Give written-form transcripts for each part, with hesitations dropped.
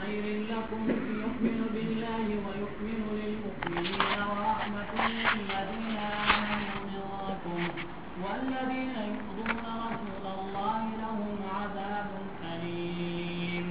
خير لكم يؤمن بالله ويؤمن للمؤمنين ورحمة للذين آمنوا منكم والذين يؤذون رسول الله لهم عذاب أليم.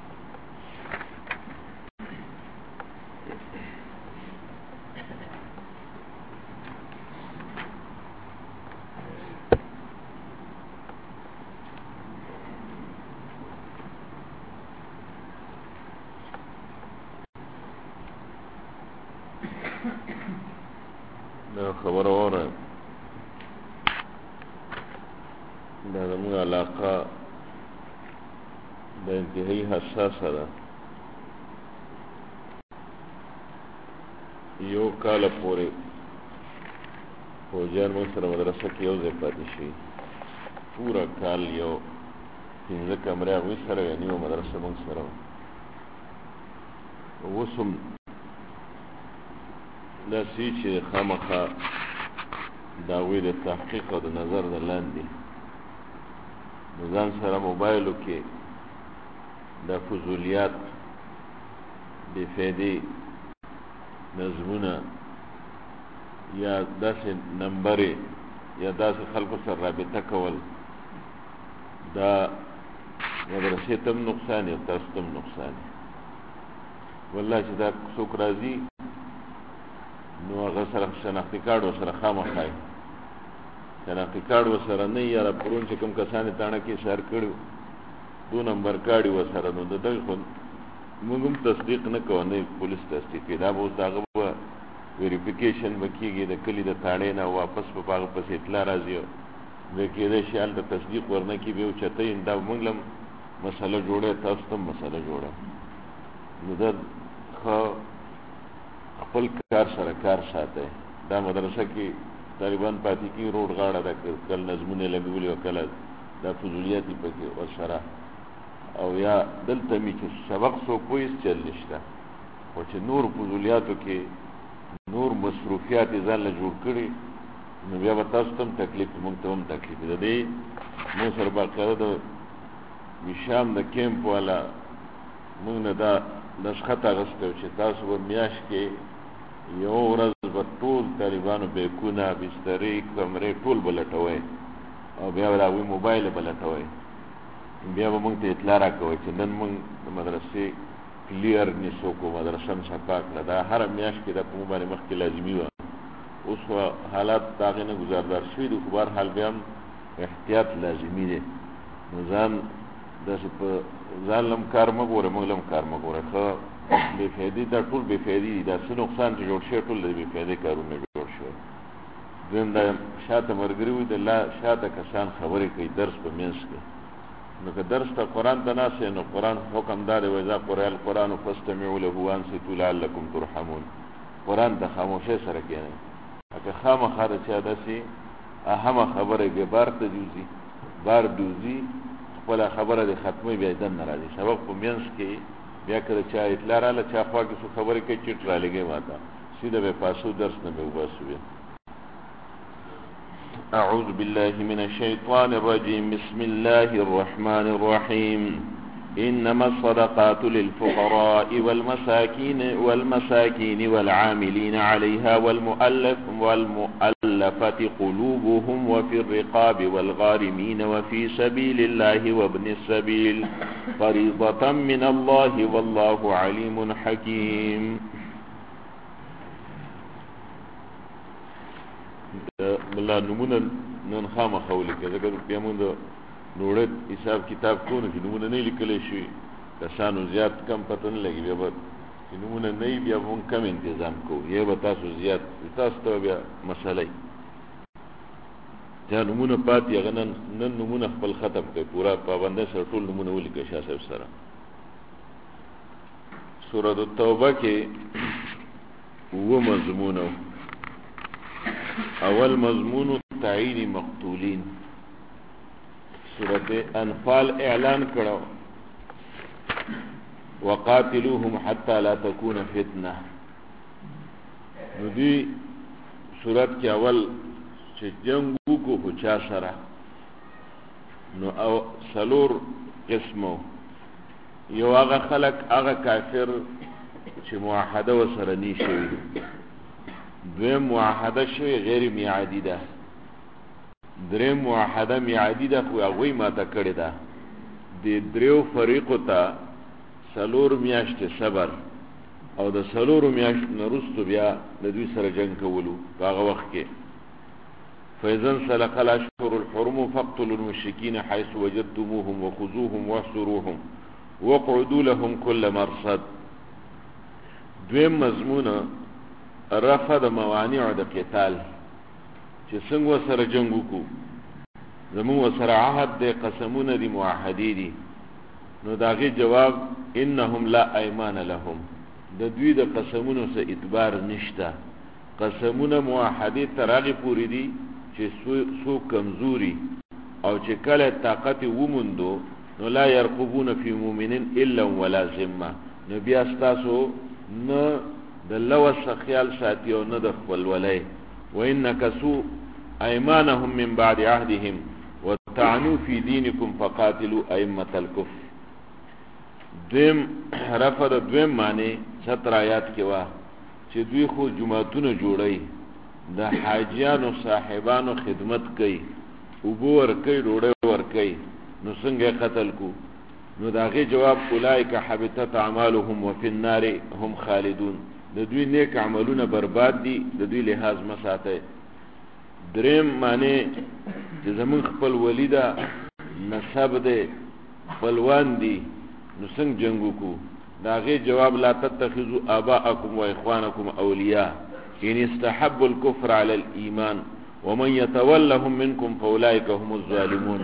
دا خبر اوره دا زموږ علاقه د انتهایی حساسه ده. یو کال پورې فوجیان موږ سره مدرسه کې یو ځای پاتې شي، پوره کال یو 15 کمرې هغوی سره یا نیمه مدرسه موږ سره وه. اوس هم داسې چې خامخا د هغوی د تحقیق او د نظر د لاندې د ځان سره موبایلو کې د فضولیات بې فایدې نظمونه یا داسې نمبرې یا داسې خلکو سره رابطه کول دا مدرسې ته هم نقصان یا تاسو ته هم نقصان. والله چې دا څوک راځي نو هغه سره شناختي کارډ ورسره خامخا وي، شناختي کارډ ورسره نه وي، یاره پرون چې کوم کسان یې تاڼه کې سر کړي 2 نمبر کارډ یې ورسره، نو د دغې خو موږ هم تصدیق نه کوو، نه پولیس تصدیق کوي. دا به اوس د هغه به ویریفیکیشن به کېږي د کلي د تاڼې نه، واپس به هغه پسې اطلاع راځي، بیا کېدای شي هلته تصدیق ورنه کړي، بیا اوچتوي. دا موږ له هم مسله جوړه، تاسو ته هم مسله جوړه. نو دا ښه خپل کار سره کار ساتئ. دا مدرسه کې طالبان پاتې کېږي روډ غاړه ده، کله نظمونه لګولي او کله دا فضولیات دي پکې ورسره، او یا دلته مې چې سبق څوک وایي چل نشته، خو چې نور فضولیاتو کې نور مصروفیات یې ځان له جوړ کړي نو بیا به تاسو ته هم تکلیف وي، موږ ته هم تکلیف وي. د دې موږ سره باقاعده د ویشام د کیمپ والا موږ نه دا نسخت اخیستی و چې تاسو به میاشت کې یو ورځ به ټول طالبانو بیکونه، بسترې، کمرې ټول به لټوئ او بیا به د هغوی موبایل به لټوئ، بیا به موږ ته اطلاع راکوئ چې نن موږ د مدرسې کلیر نیسو کو، مدرسه م صفا کړه. دا هره میاشت کې دا په موږ باندې مخکې لازمي وه. اوس خو حالات د هغې نه ګزاردار شوي دي، خو بهرحال بیا هم احتیاط لازمي دی. نو ځان داسې په ځان له هم کار مه ګورئ، موږ له هم کار مه ګورئ. ښه بې فایدې دا ټول بې فایدې دي، دا څه نقصان چې جوړ شوی ټول د بې فایدې کارونه جوړ شوی. دویم دا شاته ملګري وي د شاته کسان خبرې کوي درس په منځ کې، نو که درس ته قرآن ته ناست یې نو قرآن حکم دا دی وإذا قرئ القرآن فاستمعوا له وانصتوا لعلکم ترحمون. قرآن ته خاموشۍ سره کښېنئ. که خامخا د چا داسې اهمه خبره بیا بار ته دوزي، بار دوزي خپله خبره دې ختموي، بیا یې دننه راځي. سبق په منځ کې بیا که د چا اطلاع راغله چا خوا کې څو خبرې کوي چټ رالېږئ ماته، سیده به پاسو درس نه به وباسو. بیا أعوذ بالله من الشيطان الرجيم. بسم الله الرحمن الرحيم. إنما الصدقات للفقراء والمساكين والعاملين عليها والمؤلفة قلوبهم وفي الرقاب والغارمين وفي سبيل الله وابن السبيل فريضة من الله والله عليم حكيم. ملا نمونه نن خامخا ولیکه، ځکه بیا مونږ د نوړه حساب کتاب کوو چې نمونه نه لیکلی شي، کسانو زیات کم پته نه لګي، بیا به چې نمونه نه وي بیا به مونږ کم انتظام کوو، یا به تاسو زیات تاسو ته بیا مسله وي. چا نمونه پاتې هغه نن نمونه خپل ختم کړئ، پوره پابندۍ سره ټول نمونه ولیکئ شاه صاحب سره. سورة التوبه کې 7 مضمونه. اول مضمون تعین مقتولین. سورة انفال اعلان کړو وقاتلوهم حتى لا تكون فتنه. نو دی سورت کې اول چې جنگ وکړو خو چا سره، نو او سلور قسمو یو هغه خلق هغه کافر چې معاهده وسره نی شوی، دویم معاهده شوی غیر میعادی ده، دریم معاهده میعادی ده خو هغوی ماته کړې ده. د دریو فریقو ته څلور میاشتې صبر او د څلورو میاشتو نه وروسته بیا د دوی سره جنګ کولو په هغه وخت کې. فإذا انسلخ الأشهر الحرم فاقتلوا المشركين حيث وجدتموهم وخذوهم واحصروهم واقعدوا لهم كل مرصد. دویم مضمون رفع د موانع د قتال، چې څنګه وسره جنګ وکړو، زمون وسره عهد دی، قسمونه دي، معاهدې دي. نو د هغې جواب انهم لا ایمان لهم، د دوی د قسمونو څه اعتبار نشته. قسمونه معاهدې تر هغې پورې دي چې څوک کمزوري او چې کله طاقت وموندو نو لا يرقبون فی مؤمن الا ولا ذمه، نو بیا ستاسو نه د لوث خیال ساتي او نه د خپل ولی. وان نکثوا ایمانهم من بعد عهدهم وطعنوا فی دینکم فقاتلوا ائمه الکفر. دویم رفع د دویم معنی 17 آیات کې وا چې دوی خو جماعتونه جوړي، د حاجیانو صاحبانو خدمت کوي، اوبه ورکوي، ډوډۍ ورکوي، نو څنګه قتل کو؟ نو د هغې جواب اولئک حبطت اعمالهم وفي النار هم خالدون، د دوی نیک عملونه برباد دي، د دوی لحاظ مه ساتئ. دریم معنی چې زمون خپل ولی ده، نسب دی، خپلوان دي، نو څنګه جنګ وکړو؟ د هغې جواب لا تتخذوا آباءکم و اخوانکم اولیاء ان استحبوا الكفر على الايمان ومن يتولهم منكم فاولئك هم الظالمون.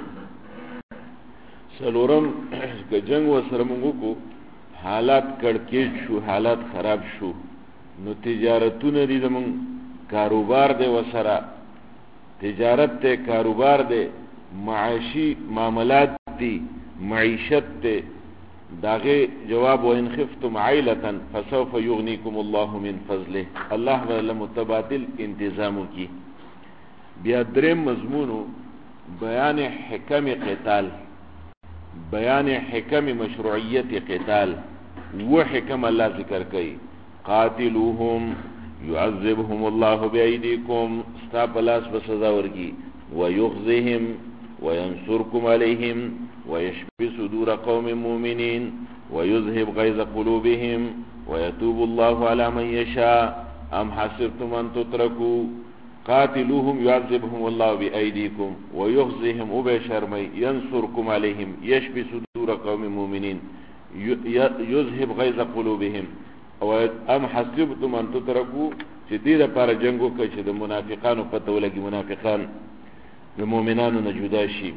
سلورم که جنگ وسره موږ وکړو، حالات کړکېچ شو، حالات خراب شو، نو تجارتونه دي زموږ، کاروبار دی ورسره، تجارت دی، کاروبار دی، معاشي معاملات دي، معیشت دی. داغه جواب وان خفتم عیلة فسوف یغنیکم الله من فضله، الله به متبادل انتظام کی. بیا دریم مضمونو بیان حکم قتال، بیان حکم مشروعیت قتال، و حکم الله ذکر کئی. قاتلوهم يعذبهم الله بأيديكم، ستا پلاس بسزا ورکی، ويخزهم وينصركم عليهم ويشفي صدور قوم مؤمنين ويذهب غيظ قلوبهم ويتوب الله على من يشاء ام حسبتم ان تتركوا. قاتلوهم يعذبهم الله بأيديكم ويخزهم وبشرمي ينصركم عليهم يشفي صدور قوم مؤمنين يذهب غيظ قلوبهم. ام حسبتم ان تتركوا، چې دې لپاره جنګ وکړي چې د منافقانو پته ولګي، منافقان د مؤمنانو نه جدا شي.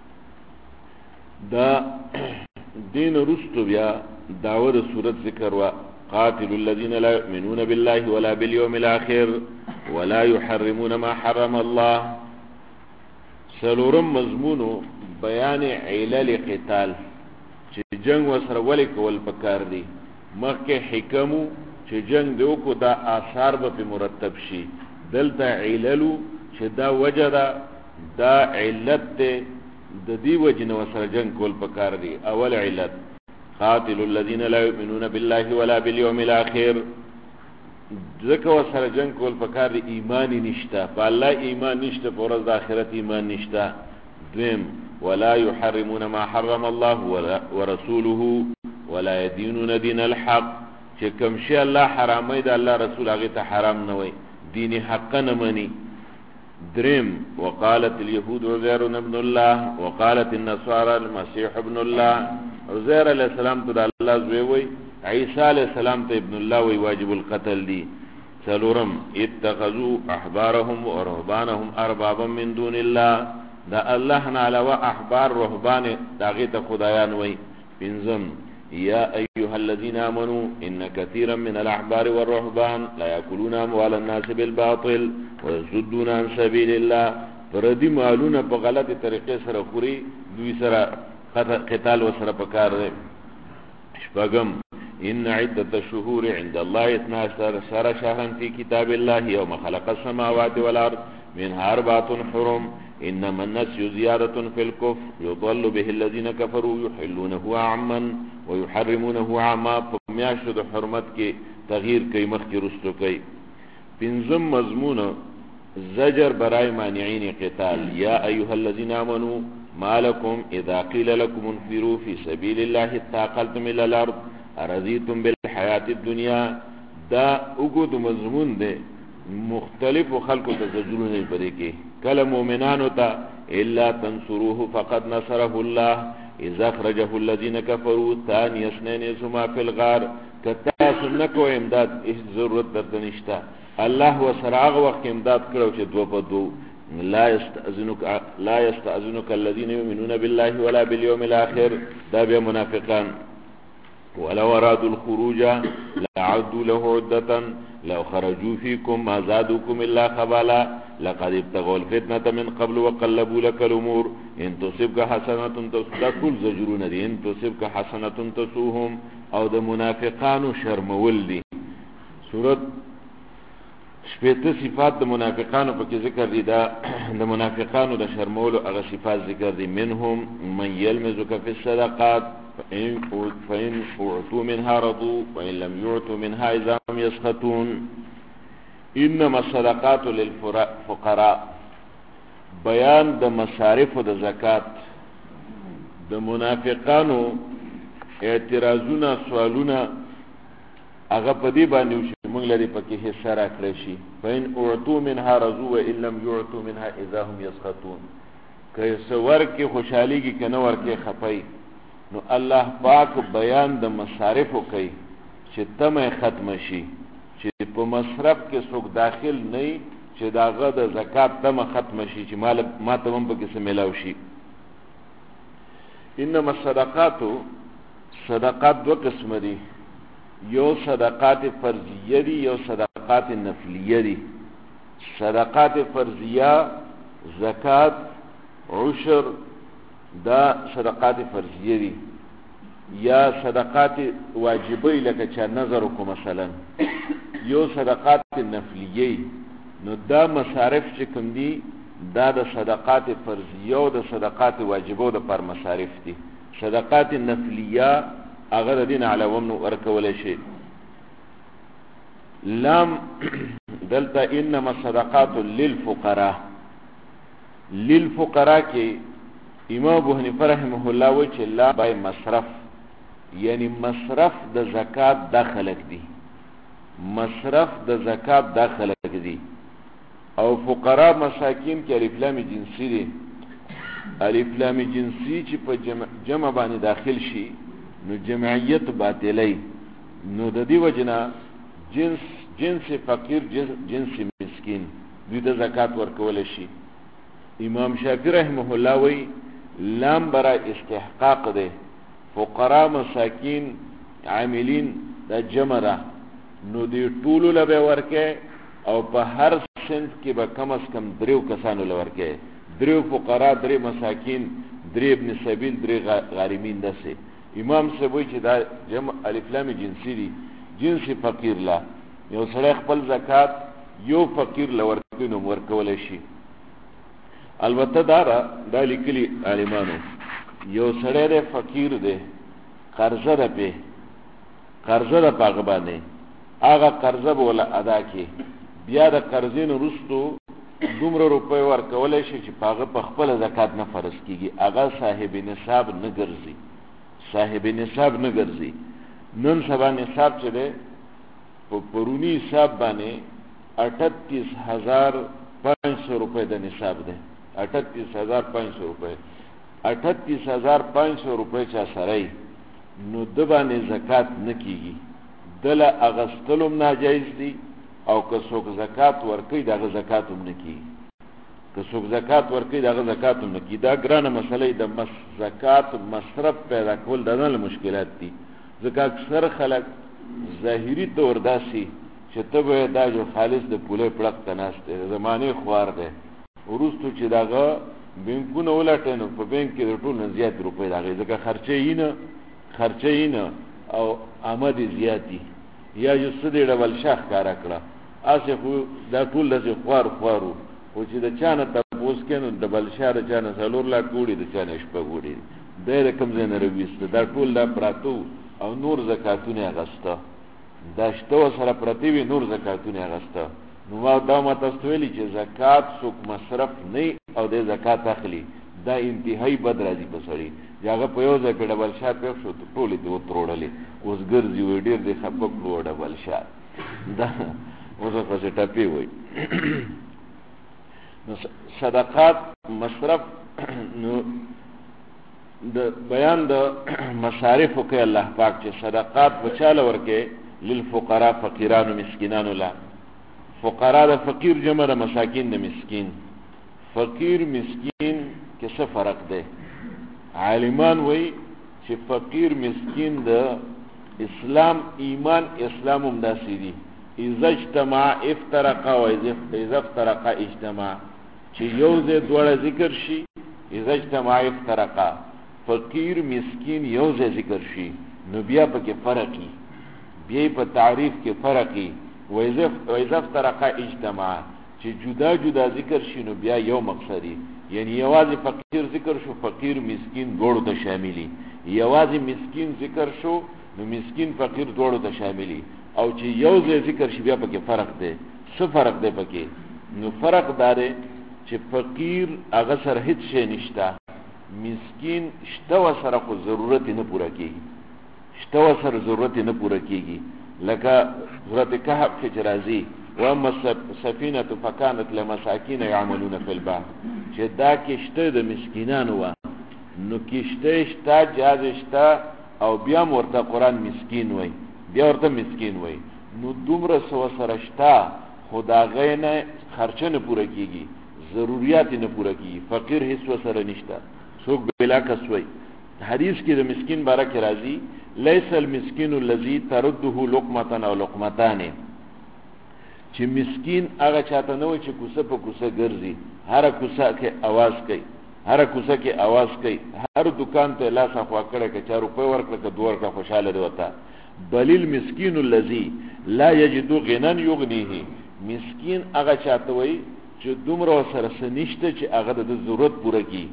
دا دین رستو بیا داود صورت ذکر وا قاتل الذين لا يؤمنون بالله ولا باليوم الآخر ولا يحرمون ما حرم الله. سلورم مضمونو بیان علل قتال، چې جنگ وسره ولی کول پکار دی. مخکې حکمو چې جنگ دیو کو دا آثار به مرتب شي، دلته عللو چې دا وجه دا علت ده، د دې وجنه وسره جنگ کول پکار دی. اول علت قاتل الذين لا يؤمنون بالله ولا باليوم الاخر، ځکه وسره جنگ کول پکار دی، ایمان نشته په الله، ایمان نشته په ورځ د آخرت، ایمان نشته. دویم ولا يحرمون ما حرم الله ورسوله ولا يدينون دين الحق، چې کوم شی الله حرامای د الله رسول هغه ته حرام نه وي، دین حق نه مني. دریم وقالت اليهود عزير ابن الله وقالت النصارى المسيح ابن الله. عزير علیہ السلام ته الله زوی وي، عیسی علیہ السلام ته ابن الله وي، واجب القتل دي. څلورم اتخذوا احبارهم ورهبانهم اربابا من دون الله، دا الله نه علاوه احبار رهبان داغه ته خدایان وي. پنځم یا ایها الذين امنوا ان كثيرا من الاحبار والرهبان لا ياكلون اموال الناس بالباطل ويصدون عن سبيل الله. فردی مالونه په غلطه طریقې سره خوري، دوی سره قتال وسره پکار دی. شپږم ان عدة الشهور عند الله 12 شهرا في كتاب الله يوم خلق السماوات والارض منها 4 حرم انما النسي زيادة في الكفر يضل به الذين كفروا يحلونه عاما ويحرمونه عاما. فمیاشتو د حرمت کې تغییر کوي، مخکې رستو کوي. پنځم مضمون زجر برای مانعین قتال. یا ایها الذين آمنوا ما لكم اذا قيل لكم انفروا في سبيل الله اثاقلتم الى الارض ارضيتم بالحياة الدنيا. دا وګد مضمون ده، مختلف خلقو ته زجرونه پرې کې. کله مؤمنانو ته الا تنصروه فقد نصره الله اذا اخرجه الذين كفروا ثاني اثنين ثم في الغار. کتا سنکو امداد ضرورت درته نشته، الله وسراغ وقت امداد کړو چې دو په دو. لا يستأذنك الذين يؤمنون بالله ولا باليوم الآخر. دا بیا منافقان. ولو ارادوا الخروج لعدوا له عدة لو خرجوا فيكم ما زادوكم الا خبالا لقد ابتغوا الفتنة من قبل وقلبوا لك الامور ان تصبك حسنة تكل زجرون دي ان تصبك حسنة تسوهم. او د منافقانو شرمول دي. سورت شپیته صفات د منافقانو په کې ذکر دي. دا د منافقانو د شرمولو هغه صفات ذکر دي. منهم من يلمزك في الصدقات فإن أعطوا منها رضوا وإن لم يعطوا منها إذا هم يسخطون. إنما الصدقات للفقراء. بیان د مصارف د زکات. د منافقانو اعتراضونه سوالونه هغه په دې باندې وشي موږ لري پکې حصہ راکړی شي. فإن أعطوا منها رضوا وإن لم يعطوا منها إذا هم يسخطون. که سور کې خوشحاليږي که نه ورکې خپي. نو الله پاک بیان د مصارف کوي چې تمه ختم شي، چې په مصرف کې څوک داخل نه چې داغه د زکات تمه ختم شي، چې مال ما ته هم پکې څه ملاو شي. انما الصدقات، صدقات دو قسم دي. یو صدقات فرضیه دي، یو صدقات نفلیه دي. صدقات فرضیه زکات عشر دا صدقات فرضیه دي. یا صدقات واجبی لکه چا نظر کو مثلا. یو صدقات نفلیه. نو دا مصارف چې کوم دي دا د صدقات فرضیه او د صدقات واجبو د پر مصارف دي. صدقات نفلیه هغه د دین علاوه نو ورکول شي. لام دلته انما الصدقات للفقراء. للفقراء کې امام ابو حنیفه رحمه الله وی چې لا بای مصرف، یعنی مصرف د زکات داخلك دي. مصرف د زکات داخلك دي. او فقراء مساکین کې الف لام جنسی دي. الف لام جنسی چې په جمع باندې داخل شي نو جمعیت باطلی. نو د دې وجنه جنس فقیر جنس مسکین دوی ته زکات ورکول شي. امام شافعی رحمه الله وی لام برای استحقاق ده. فقراء مساکین عاملین دا جمع ده. نو دی ټولو لبه ورکه او په هر صنف کې به کم از کم دریو کسانو لورکه. دریو فقراء، درې مساکین، درې ابن سبیل، درې غارمین. دسه امام سبوی چې دا جمع الف لام جنسی دي. جنس فقیر لا یو سره خپل زکات یو فقیر لورکه نو ورکول شي. البته دا لیکلي عالمانو یو سره فقیر دی، قرضه ده په قرضه ده پاغه باندې، هغه قرضه بوله ادا کی، بیا د قرضین وروستو دومره روپۍ ورکولای شي چې پاغه په خپل زکات نه فرض کیږي. هغه صاحب نصاب نه ګرځي. صاحب نصاب نه ګرځي. نن سبا نصاب چې ده په پرونی حساب باندې 38500 روپۍ د نصاب ده. 38500 روپۍ. 38500 روپۍ چا سره نو د باندې زکات نه کیږي. دله اغستلم ناجایز دي او که څوک زکات ورکوي دغه زکات هم نه کیږي. که څوک زکات ورکوي دغه زکات هم نه کیږي. دا ګرانه مسله د زکات مصرف پیدا کول د نه مشکلات دي. ځکه اکثر خلک ظاهري طور داسي چې ته به دا جو خالص د پوله پړق تناسته زمانه خوار ده ورستو چې داغه بینکونه ولټنو په بینک کې د ټول نه زیات روپۍ داغه ځکه خرچه نه او آمد زیاتی یا جو سدې ډول شاخ کارا کړه اسه خو دا ټول لږه خوارو خو چې د چانه تاسو تپوس کینو د بلشار چانه سلور لا کوړي د چانه شپه ګوړي د رقم زین رويست دا ټول لا پراتو او نور زکاتونه غسته دا شته سره پرتیوي نور زکاتونه غسته نو دا متستویلی چې زکات څوک مصرف نه او د زکات اخلي دا انتهایی بد راځي په سړی یاغه په یو ځای په ډبل شات په شو ټولې ته وتروړلې اوس ګرځي وې ډېر د خپک لو ډبل شات دا اوس په ټاپي وې نو صدقات مصرف نو د بیان د مصارف کې الله پاک چې صدقات بچاله ورکه للفقراء فقیران و مسکینان لا فقراء د فقیر جمع د مساکین د مسکین فقیر مسکین کې څه فرق دی عالمان وای چې فقیر مسکین د اسلام ایمان اسلام هم داسې دي اذا اجتماع افترقا و اذا افترقا اجتماع چې یو ځای دوړه ذکر شي اذا اجتماع افترقا فقیر مسکین یو ځای ذکر شي نو بیا پکې فرقي بیا په تعریف کې فرقي و اذا افترقا اجتماع چې جدا جدا ذکر شي نو بیا یو مقصدی یعنی یوازې فقیر ذکر شو فقیر مسکین دوړو ته شاملي یوازې مسکین ذکر شو نو مسکین فقیر دوړو ته شاملي او چې یو ځای ذکر شي بیا پکې فرق دی څه فرق دی پکې نو فرق داره چې فقیر هغه سره هیڅ شی نشته مسکین شته وسره خو ضرورت نه پوره کیږي شته وسره ضرورت نه پوره کیږي لکه سورۃ کهف کې راځي واما السفینه فكانت لمساکین يعملون في البحر چې دا کشته د مسکینانو و نو کشته شته جاز شته او بیا ورته قران مسکین وای بیا ورته مسکین وای نو دومره سو سره شته خدا غینه خرچه نه پوره کیږي ضرورت نه پوره کیږي فقیر هیڅ وسره نشته څوک بلا کسوي حدیث کې د مسکین باره کې راځي ليس المسكين الذي ترده لقمه او لقمتان چې مسکین هغه چاته نه وي چې کوسه په کوسه ګرځي هر کوسه کې आवाज کوي هر کوسه کې आवाज کوي هر دکان ته لاس خوا کړه کې 4 روپے ورکړه که 2 ورکړه خوشاله دی وتا بل المسكين الذي لا يجد غنى يغنيه مسکین هغه چاته وي چې دومره سره سنشته چې هغه د ضرورت پوره کوي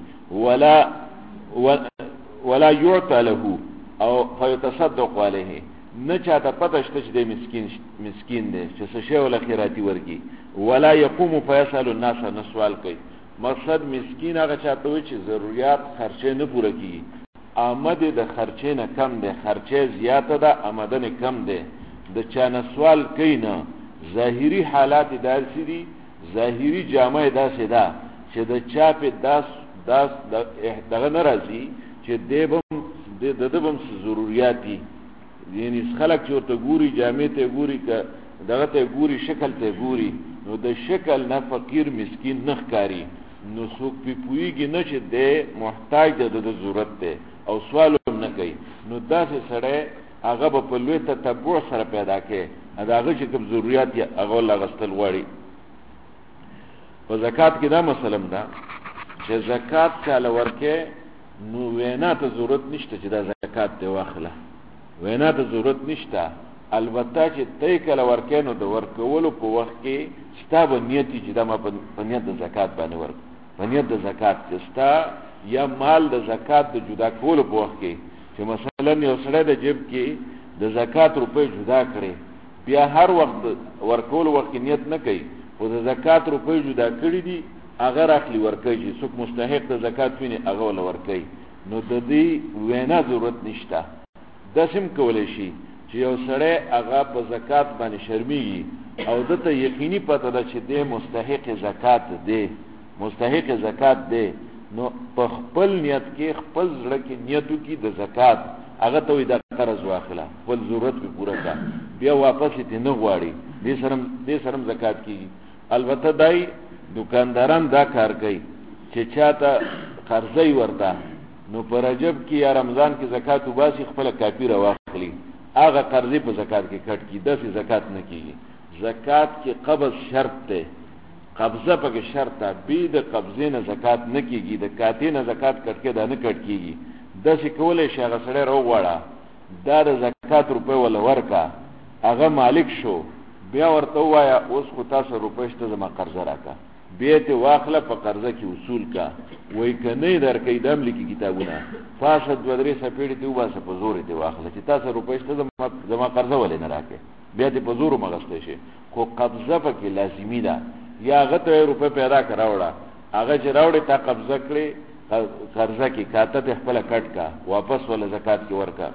ولا يعطى له او فيتصدق عليه نه چاته پته شته چې د مسکین دی چې څه شی ول خیراتی ورکی ولا يقوم فيسال الناس نسوال کوي مقصد مسکین هغه چاته وي چې ضرورت خرچه نه پوره کوي آمده د خرچه نه کم دی خرچه زیاته ده آمده نه کم دی د چا نه سوال کوي نه ظاهری حالات داسې دي ظاهری جامه داسې ده چې د چا په داس دغه ناراضي چې دبم ضرورتي یعنی خلق چې ورته ګوري جامع ته ګوري ک دغه ته ګوري شکل ته ګوري نو د شکل نه فقیر مسکین نه ښکاری نو څوک په پویږي نه چې د محتاج د ضرورت ته او سوال نه کوي نو داسې سره هغه په لوی تتبع سره پیدا کوي هغه چې کوم ضرورت یې هغه لغستل غواړي په زکات کې دا مسله ده چې زکات چاله ورکه نو وینا ته ضرورت نشته چې دا زکات دی واخله وینا ته ضرورت نشته البته چې تې کله ورکه نو د ورکولو په وخت کې ستاب نیت چې دا ما په نیت د زکات باندې ورک په نیت د زکات ستا یا مال د زکات د جدا کولو په وخت کې چې مثلا یو سره د جیب کې د زکات روپې جدا کړي بیا هر وخت ورکول وخت نیت نه کوي او د زکات روپې جدا کړي دي اگر اخلي ورکړي چې څوک مستحق د زکات ویني هغه ول ورکړي نو د دې وینا ضرورت نشته داسم کولای شي چې یو سره هغه په زکات باندې شرمېږي او دته یقیني پته ده چې د مستحق زکات دی نو په خپل نیت کې خپل زړه کې نیتو کې د زکات هغه ته وي د قرض واخله خپل ضرورت به پوره کړه بیا واپس دې نه غواړي دې سره زکات کیږي البته دای دکانداران دا کار کوي چې چاته قرضې ورته نو پر رجب کې یا رمضان کې زکات وباسي خپل کاپی راواخلي هغه قرضې په زکات کې کټ کی داسې زکات نه کیږي زکات کې قبض شرط ده قبضه پکې شرط ده به د قبضې نه زکات نه کیږي د کاتې نه زکات کټ کې دا نه کټ کیږي داسې کولای شي هغه سره راوغواړه دا د زکات روپې ولا ورکا هغه مالک شو بیا ورته وایا اوس خو تاسو روپې شته زما قرض راکا بیت واخله په قرضه کې وصول کا وای کنه درکې دم لیکي کتابونه فاسد ودرې سپېړې ته وباسه په زور ته واخله چې تاسو روپۍ شته زما قرضه ولې نه راکې بیا ته په زور مغسته شي خو قبضه پکې لازمی ده یا هغه ته روپۍ پیدا کراوړه هغه چې راوړې تا قبضه کړې قرضه کې کاته ته خپل کټ کا واپس ولا زکات کې ورکا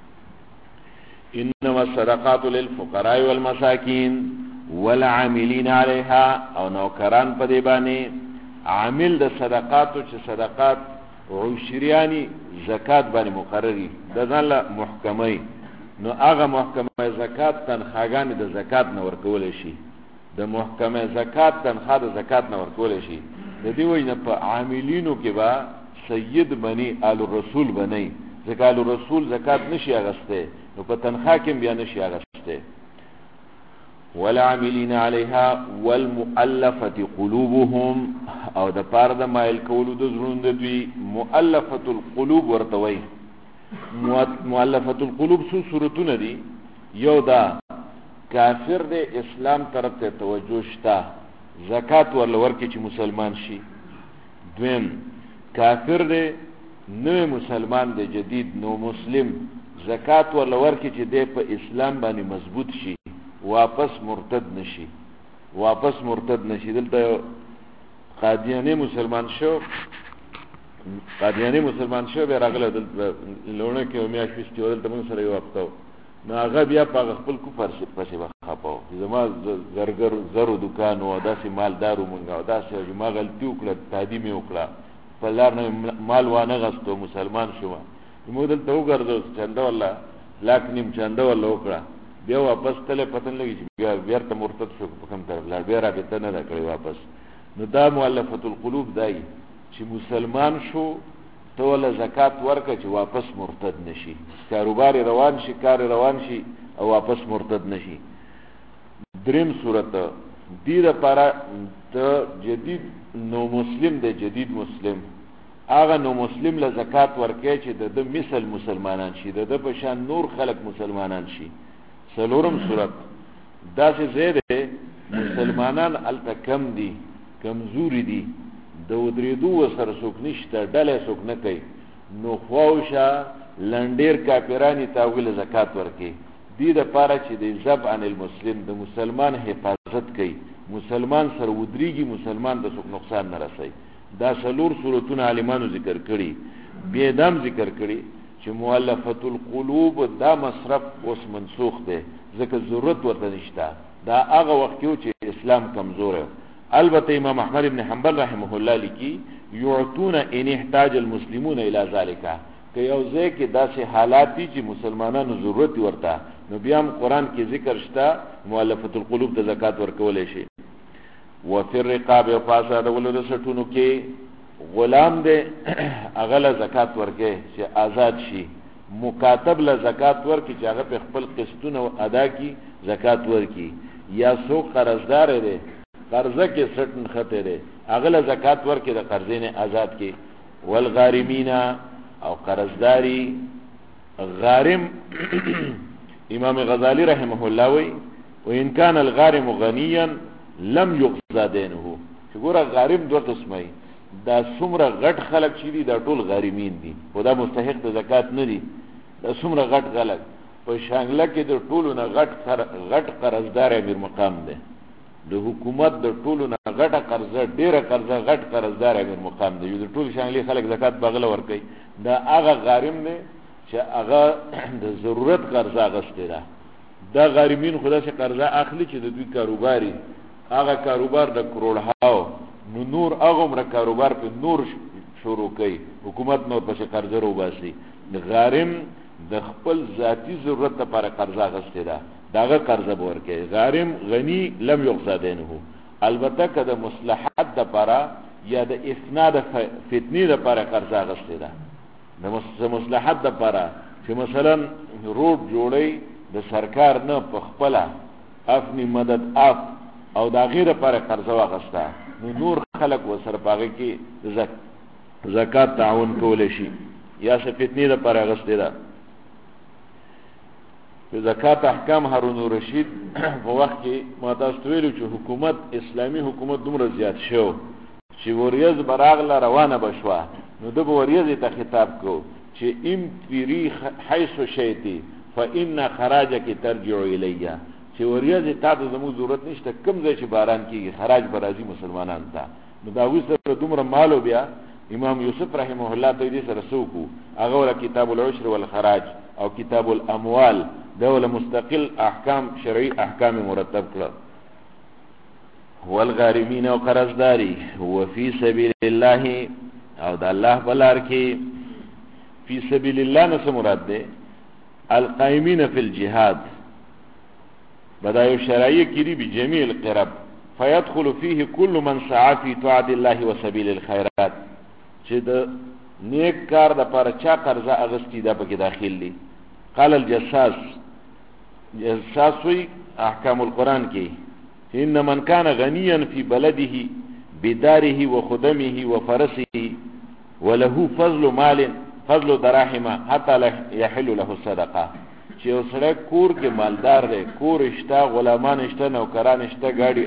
انما الصدقات للفقراء والمساكين والعاملين عليها او نوکران په دی باندې عامل د صدقاتو چې صدقات عشریانی زکات باندې مقرري د ځله محکمه نو هغه محکمه زکات تنخواګان د زکات نه ورکول شي د محکمه زکات تنخوا د زکات نه ورکول شي د دې وجه په عاملینو کې با سید بنی آل الرسول بنی ځکه آل الرسول زکات نشي اغسته نو په تنخوا کې بیا نشي اغسته والعاملین علیها والمؤلفه قلوبهم او د پاره د مایل کولو د زړونو د دوی مؤلفه القلوب ورتوي مؤلفه القلوب سو صورتونه دي یو دا کافر د اسلام طرف ته توجه شتا زکات ورلور کې چې مسلمان شي دویم کافر دی نو مسلمان دی جدید نو مسلم زکات ورلور کې چې دی په اسلام باندې مضبوط شي واپس مرتد نشي دلته قادیانی مسلمان شو به راغله دلته لونه کې مې اشوستي دلته موږ سره یو وختو نو هغه بیا په خپل کفر پسې وخاپاو زما زرګر زرو دکان او داسې مالدارو مونږ او داسې ما غلطي وکړه تعدیم وکړه په لار نه مال وانه غستو مسلمان شوم موږ دلته وګرځو چنده والله لاک نیم چنده والله وکړه بیا واپس تله پتن لګی بیا ورته مرتد شو په کوم طرف لار بیا راځته نه کړی واپس نو دا مؤلفه القلوب دای چې مسلمان شو ته ول زکات ورکه چې واپس مرتد نشي کاروبار روان شي او واپس مرتد نشي دریم صورت دې لپاره د جدید نو مسلم د جدید مسلم هغه نو مسلم له زکات ورکه چې د مثل مسلمانان شي د په شان نور خلق مسلمانان شي سلورم صورت دا چې زیاده مسلمانان الته کم دي کمزوري دي د ودریدو سره څوک نشته ډله څوک نه کوي نو خواوشه لنډیر کافرانی تاویل زکات ورکي دې د پاره چې د ذب عن المسلم د مسلمان حفاظت کوي مسلمان سره ودریږي مسلمان د څوک نقصان نه رسي دا سلور صورتونه عالمانو ذکر کړي به دام ذکر کړي چې مؤلفه القلوب دا مصرف اوس منسوخ دی ځکه ضرورت ورته نشته دا هغه وخت کې چې اسلام کمزور دی البته امام احمد ابن حنبل رحمه الله لیکي يعطون ان احتاج المسلمون الى ذلك که یو ځای کې داسې حالات دي چې مسلمانانو ضرورت ورته نو بیا هم قران کې ذکر شته مؤلفه القلوب د زکات ورکول شي وفي الرقاب وفاسد ولود سټونو کې غلام دې اغله زکات ورکې چې آزاد شي مکاتب له زکات ورکې چې هغه په خپل قسطونه ادا کی زکات ورکې یا سو قرضدار دی قرضه کې سټن خطر دی اغله زکات ورکې د قرضې نه آزاد کی والغارمین او قرضداري غارم امام غزالی رحمه الله وی وان كان الغارم غنيا لم يقضى دينه ګوره غارم دوه قسمه دا څومره غټ خلک چې دي دا ټول غارمین دي خدا مستحق د زکات نه دي دا څومره غټ خلک په شانګله کې د ټولو نه غټ قرضدار امیر مقام دی د حکومت د ټولو نه غټه قرضه ډیره قرضه غټ قرضدار امیر مقام دی د ټول شانګلي خلک زکات بغله ورکي دا هغه غارم دی چې هغه د ضرورت قرضه غسته ده دا غارمین خدا سے قرضه اخلي چې د دوی کاروباري هغه کاروبار د کروڑهاو نور هغه مر کاروبار په نور شروع کوي حکومت نو په قرضه رو باسي غارم د خپل ذاتی ضرورت لپاره قرضه غسته ده داغه قرضه ورکي غارم غنی لم یقضى دینه البته که د مصلحت لپاره یا د اسناد فتنی لپاره قرضه غسته ده د مصلحت لپاره چې مثلا روډ جوړي د سرکار نه په خپل افنی مدد او دا غیر لپاره قرضه واغسته نور خلق وسره پاږي کې زکات تعاون کول شي یا څه فتنی لپاره غسته ده چې زکات احکام هارون الرشید په وخت کې ما تاسو ویلو چې حکومت اسلامی حکومت دومره زیات شو چې وریځ براغله روانه بشوه، نو د وریځ ته خطاب کو چې ام پیری حيث شیتی فإن خراجك ترجع الیا، چې وریځ ته د زمو ضرورت نشته، کم ځای چې باران کیږي خراج برازي مسلمانان ته. نو دا وسره دومره مالو بیا امام یوسف رحمه الله ته دې سره سوکو هغه ول کتاب العشر والخراج او کتاب الاموال دول مستقل احکام شرعي احکام مرتب کړل. والغارمین او قرضداري هو فی سبیل الله او د الله بلار کې فی سبیل الله نو څه مراد ده؟ القائمین فی الجهاد بدایو شرعیه کړي بجميع القرب فيدخل فيه كل من سعى في طاعة الله وسبيل الخيرات، چې د نیک کار د پر چا قرضه اغستی دا پکې داخل دي. قال الجساس وی احکام القرآن کې ان من كان غنيا في بلده بداره وخدمه وفرسه وله فضل دراهم حتى لا يحل له الصدقه، چې اوسره کور کې مالدار دی، کور اشتا، غلامان اشتا، نوکران اشتا، گاڑی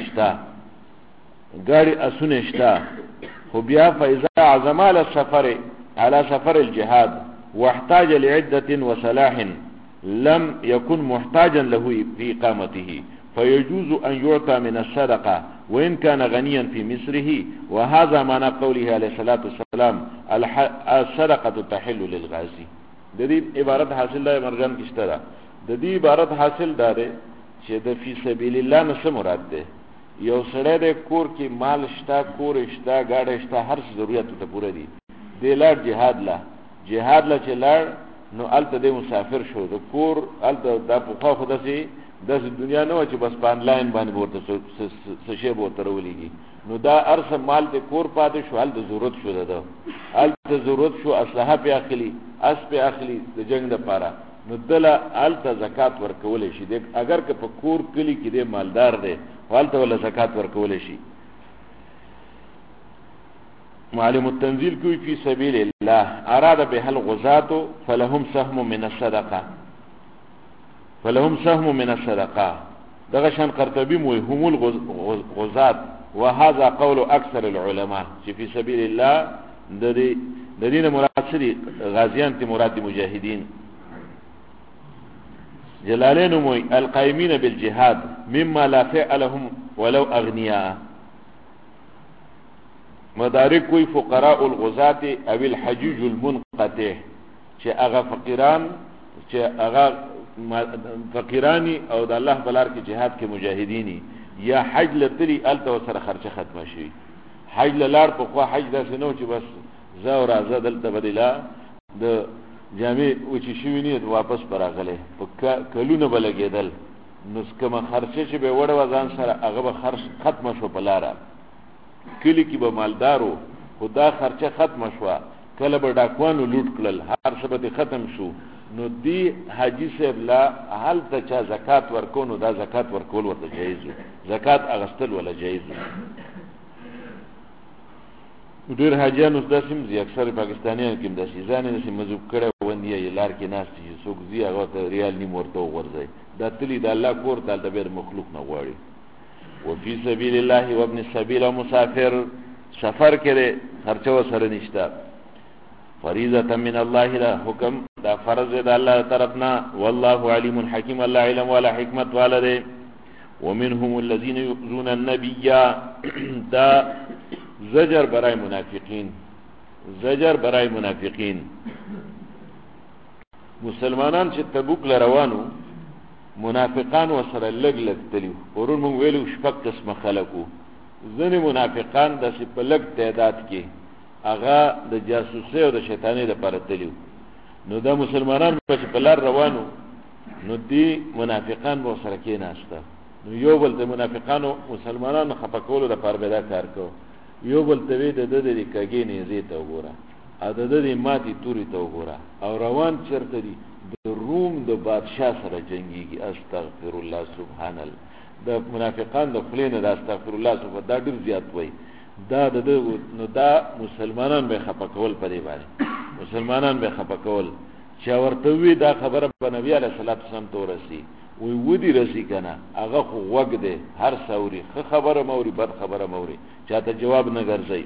اسونه اشتا، خو بیا فاذا عزم على سفر الجهاد واحتاج لعدة وصلاح لم يكن محتاجا له في اقامته فيجوز ان يعطى من الصدقه وان كان غنيا في مصره. وهذا معنى قوله عليه الصلاه والسلام الصدقه تحل للغازي. د دې عبارت حاصل ده مرجان کشته ده. د دې عبارت حاصل ده چې د فی سبیل الله نه څه مراد ده؟ یو سړی د کور کې مال شته، کور شته، گاډي شته، هر څه ضرورت ته پوره دي، د لار جهاد لا چې لار نو الته د مسافر شو، د کور الته د په خو د دنیا نه و چې بس په انلاین باندې ورته څه شی ورته ولېږي، نو دا ارث مال د کور پاتې شو، ال د ضرورت شو، ده ال د ضرورت شو، اسلحه په اخلي، اس په اخلي د جنگ لپاره، نو دله ال ته زکات ورکول شي. اگر که په کور کلی کې د مالدار دی والته ولا زکات ورکول شي. معلم التنزيل کوي فی سبیل الله اراد به الغزاة فلهم سهم من الصدقه دغه شان قرطبی مو هم الغزاة وهذا قول اکثر العلماء چې فی سبیل الله د دین مراد سری غازیان ته مراد مجاهدین. جلالین مو القائمین بالجهاد مما لا فعلهم ولو اغنیاء. مدارک کوئی فقراء الغزاة او الحجوج المنقطع، چې هغه فقیرانی او د الله بلار کې جهاد کې مجاهدینی یا حج لتری الته سره خرچه ختمه شي. حج لار په خو حج داسې نو چې بس زه او راځه دلته بدلا د جامع او چې شوی نه واپس براغله په کلونه بلګیدل، نو کومه خرچه چې به وړه وزن سره هغه به خرچ ختمه شو په لاره. کلی کې به مالدارو خدا خرچه ختمه شو، کله به ډاکوانو لوټ کړل، هر څه به ختم شو، نو دی حاجی صاحب لا حال ته چا زکات ورکونو، دا زکات ورکول ورته جایز، زکات اغستل ولا جایز. ډیر حاجیان اوس داسې زی اکثر پاکستانیان کې داسې ځانې داسې مذوب کړه وندي یې لار کې ناس چې څوک زی هغه ته ریال نیم ورته وغورځي، دا تلی د الله کور ته د بیر مخلوق نه غواړي. وفي سبيل الله وابن السبيل مسافر سفر کړي خرچه وسره نشته، فریضه من الله لا حکم دا فرض د الله طرفنا، والله علیم حکیم، الله علم ولا حکمت والده. ومنهم الذين يؤذون النبي دا زجر برای منافقین. مسلمانان چې تبوک لروانو منافقان وسره لګ تلیو، ورون مونږ ویلو شپږ قسمه خلکو. ځنې منافقان د په لګ تعداد کې هغه د جاسوسي او د شیطانۍ لپاره تلیو، نو دا مسلمانان چې په لار روانو نو دی منافقان به سره کې ناشته، نو یو بل د منافقانو مسلمانانو خپکولو لپاره به دا کار کو، یو بل ته د دې کګې نه زیته وګوره، ا د دې ماتي توري ته وګوره، او روان چرته دي د روم د بادشاہ سره جنگيږي. استغفر الله سبحان الله. د منافقان د خلینو د استغفر الله سبحان دا ډیر زیات وای، دا نو دا مسلمانان به خپکول پرې باندې، مسلمانان به خپکول چې ورته وی دا خبره په نبی علیه الصلاۃ والسلام ته ورسی وی ودی رسی کنه هغه خو وګ دی هر څوري خبره موري بد خبره موري چاته جواب نه ګرځي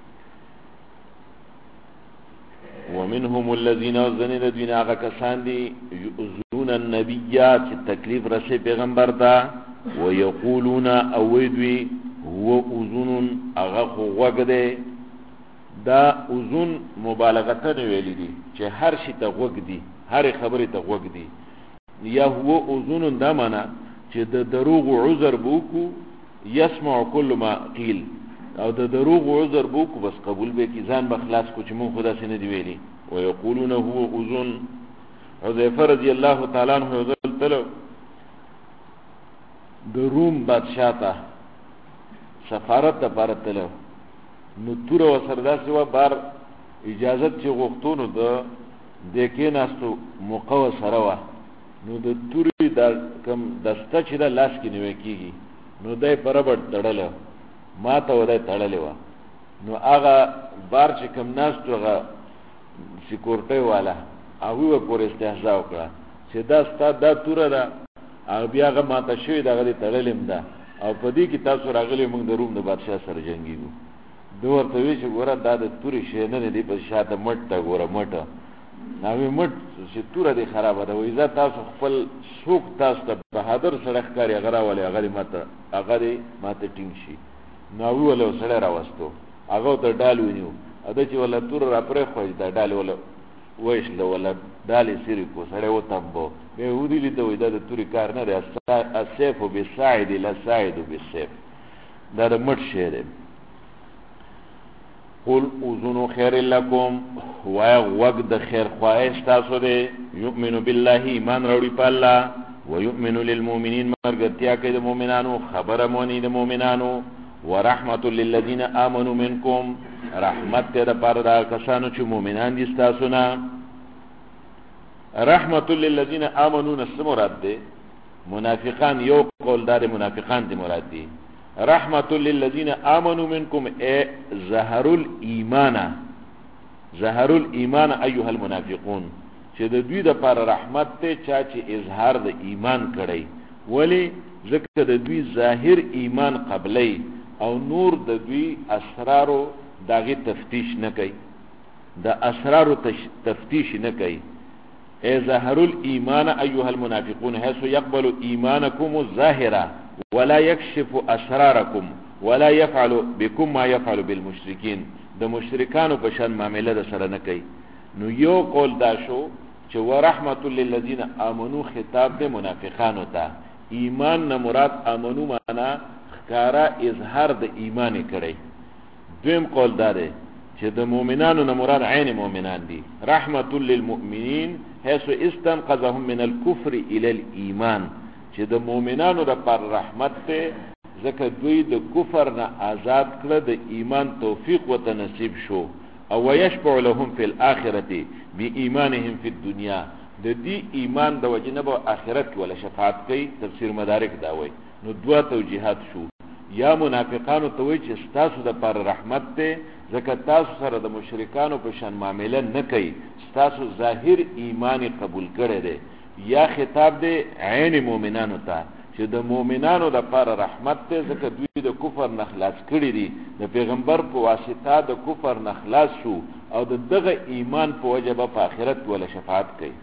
ومنهم الذين ظنوا الذين كسان دي يؤذون النبي چې تکلیف رسي پیغمبر ته ويقولون اويدوي هو اذن هغه خو وګ دی دا اذن مبالغه نه ویل دي چې هر شي ته وګ دي هر خبره ته وګ دي یا هو اذن دا معنا چې د دروغ عذر بوکو يسمع كل ما قيل او د دروغ عذر بوکو بس قبول به کی ځان بخلاص کو چې مون خدا سينه دی ویلي ويقولون هو اذن حذيفه رضی الله تعالی عنہ وذل د روم بادشاہ ته سفارت د پارتلو نو تور و سرداسي و بار اجازت چې غوښتونو د کې ناستو موقو سره و نو د توري د کم دسته چې د لاس کې نیو کیږي نو دای برابر تړل ما ته ودای تړلې و نو هغه بار چې کم ناستو هغه سکورټي والا هغه پور استهزاء وکړه چې دا ستاسو د توره ده او بیا هغه ماته شوی دغه تړلې مده او په دې کې تاسو راغلي موږ د روم د بادشاہ سره جنگیږو دوه ورته وی چې ګوره دا د توري شي نه دی په شاته مټ ته ګوره مټ نو مټ چې توره دی خرابه ده وای زه تاسو خپل سوق تاسو ته بهادر سره ښکاری غرا ولې هغه ماته ټینګ شي نو ویل سره راوستو هغه ته ډال ونیو اده چې ولا تور را پرې خو دا ډال ولا وایش له ولا ډالې سری کو سره و تمبو به ودی لیدو دا د توري کار نه دی اسف بالساعد لا ساعد بالسيف دا د مټ شه دی قل اذن خير لكم وغد خير خواهش تاسو دې يؤمن بالله ایمان وروړي په الله ويؤمن للمؤمنين مرګتیا کې د مؤمنانو خبره مونږ د مؤمنانو ورحمت للذین آمنوا منکم رحمت دې د پاره دا کسانو چې مؤمنان دي تاسو نه رحمت للذین آمنوا نس مراد دي منافقان یو قول دار منافقان دي مراد دي رحمت للذین آمنوا منکم اے ظهروا الايمان ايها المنافقون چې د دوی د پر رحمت ته چا چې اظهار د ایمان کړي ولی ځکه د دوی ظاهر ایمان قبلی او نور د دوی اسرارو داغه تفتیش نه کوي د اسرارو تفتیش نه کوي اے ظهروا الايمان ايها المنافقون حيث يقبل ايمانكم الظاهره ولا يكشف اسراركم ولا يفعل بكم ما يفعل بالمشركين د مشرکانو په شان معاملې سره نه کوي نو یو قول دا شو چې ورحمت للذین آمنو خطاب د منافقانو ته ایمان نه مراد آمنو معنا ښکارا اظهار د ایمان کړي دویم قول دا دی چې د مؤمنانو نه مراد عین مؤمنان دي رحمت للمؤمنین حيث استنقذهم من الكفر الى الايمان چې د مؤمنانو د پر رحمت ته ځکه دوی د کفر نه آزاد کړه د ایمان توفیق وته نصیب شو او ويشفع لهم في الاخره بايمانهم في الدنيا د دې ایمان د وجنه په آخرت ولا شفاعت کوي تفسیر مدارک دا وایي نو دوا توجیهات شو یا منافقانو ته وایي چې تاسو د پر رحمت ته ځکه تاسو سره د مشرکانو په شان معاملې نه کوي تاسو ظاهر ایمان قبول کړی دی یا خطاب دی عین مؤمنانو ته چې د مؤمنانو د پر رحمت ته ځکه دوی د کفر نه خلاص کړي دي د پیغمبر په واسطه د کفر نه خلاص شو او دغه ایمان په وجه په آخرت ولا شفاعت کوي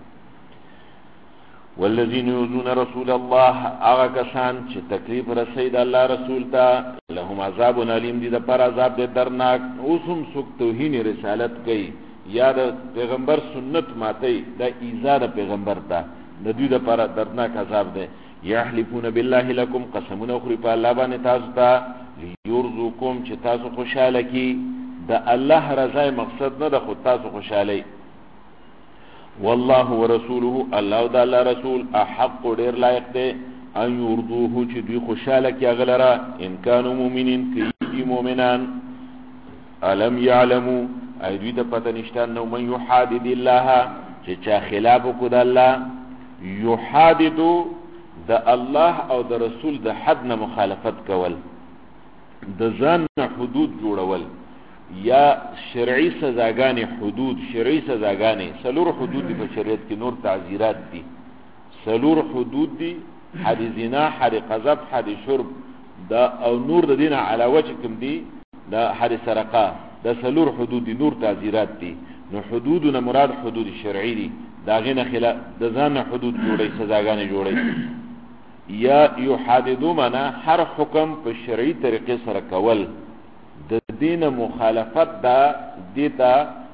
والذین یؤذون رسول الله هغه کسان چې تکلیف رسید الله رسول ته لهم عذاب علیم دي د پر عذاب د درناک اوسم سوک توهین رسالت کوي یا د پیغمبر سنت ماتي د ایذا د پیغمبر ته د دوی د پر درناک عذاب ده یحلفون بالله لكم قسمون اخری په الله باندې تاسو ته یرزقکم چې تاسو خوشاله کی د الله رضا مقصد نه د خود تاسو خوشاله والله ورسوله الله د الله رسول احق ډیر لایق دی ان يرضوه چې دوی خوشاله کی غلره ان كانوا مؤمنین کی مؤمنان الم يعلموا ای دوی د پته نشته نو من یحادد الله چې چا خلاف کو د الله یحادد د الله او د رسول د حد نه مخالفت کول د ځان حدود جوړول یا شرعی سزاګانې حدود شرعی سزاګانې سلور حدود په شریعت کې نور تعزیرات دي سلور حدود دي حد زنا حد قذف حد شرب دا او نور د دینه علاوه چې کوم دي دا حد سرقه دا سلور حدود دي نور تعزیرات دي نو حدودنا مراد حدود شرعی دي دا غینه خلاف د ځان حدود جوړي سزاګانې جوړي یا یحددو معنا هر حکم په شرعي طریقې سره کول د دین مخالفت دا دیتا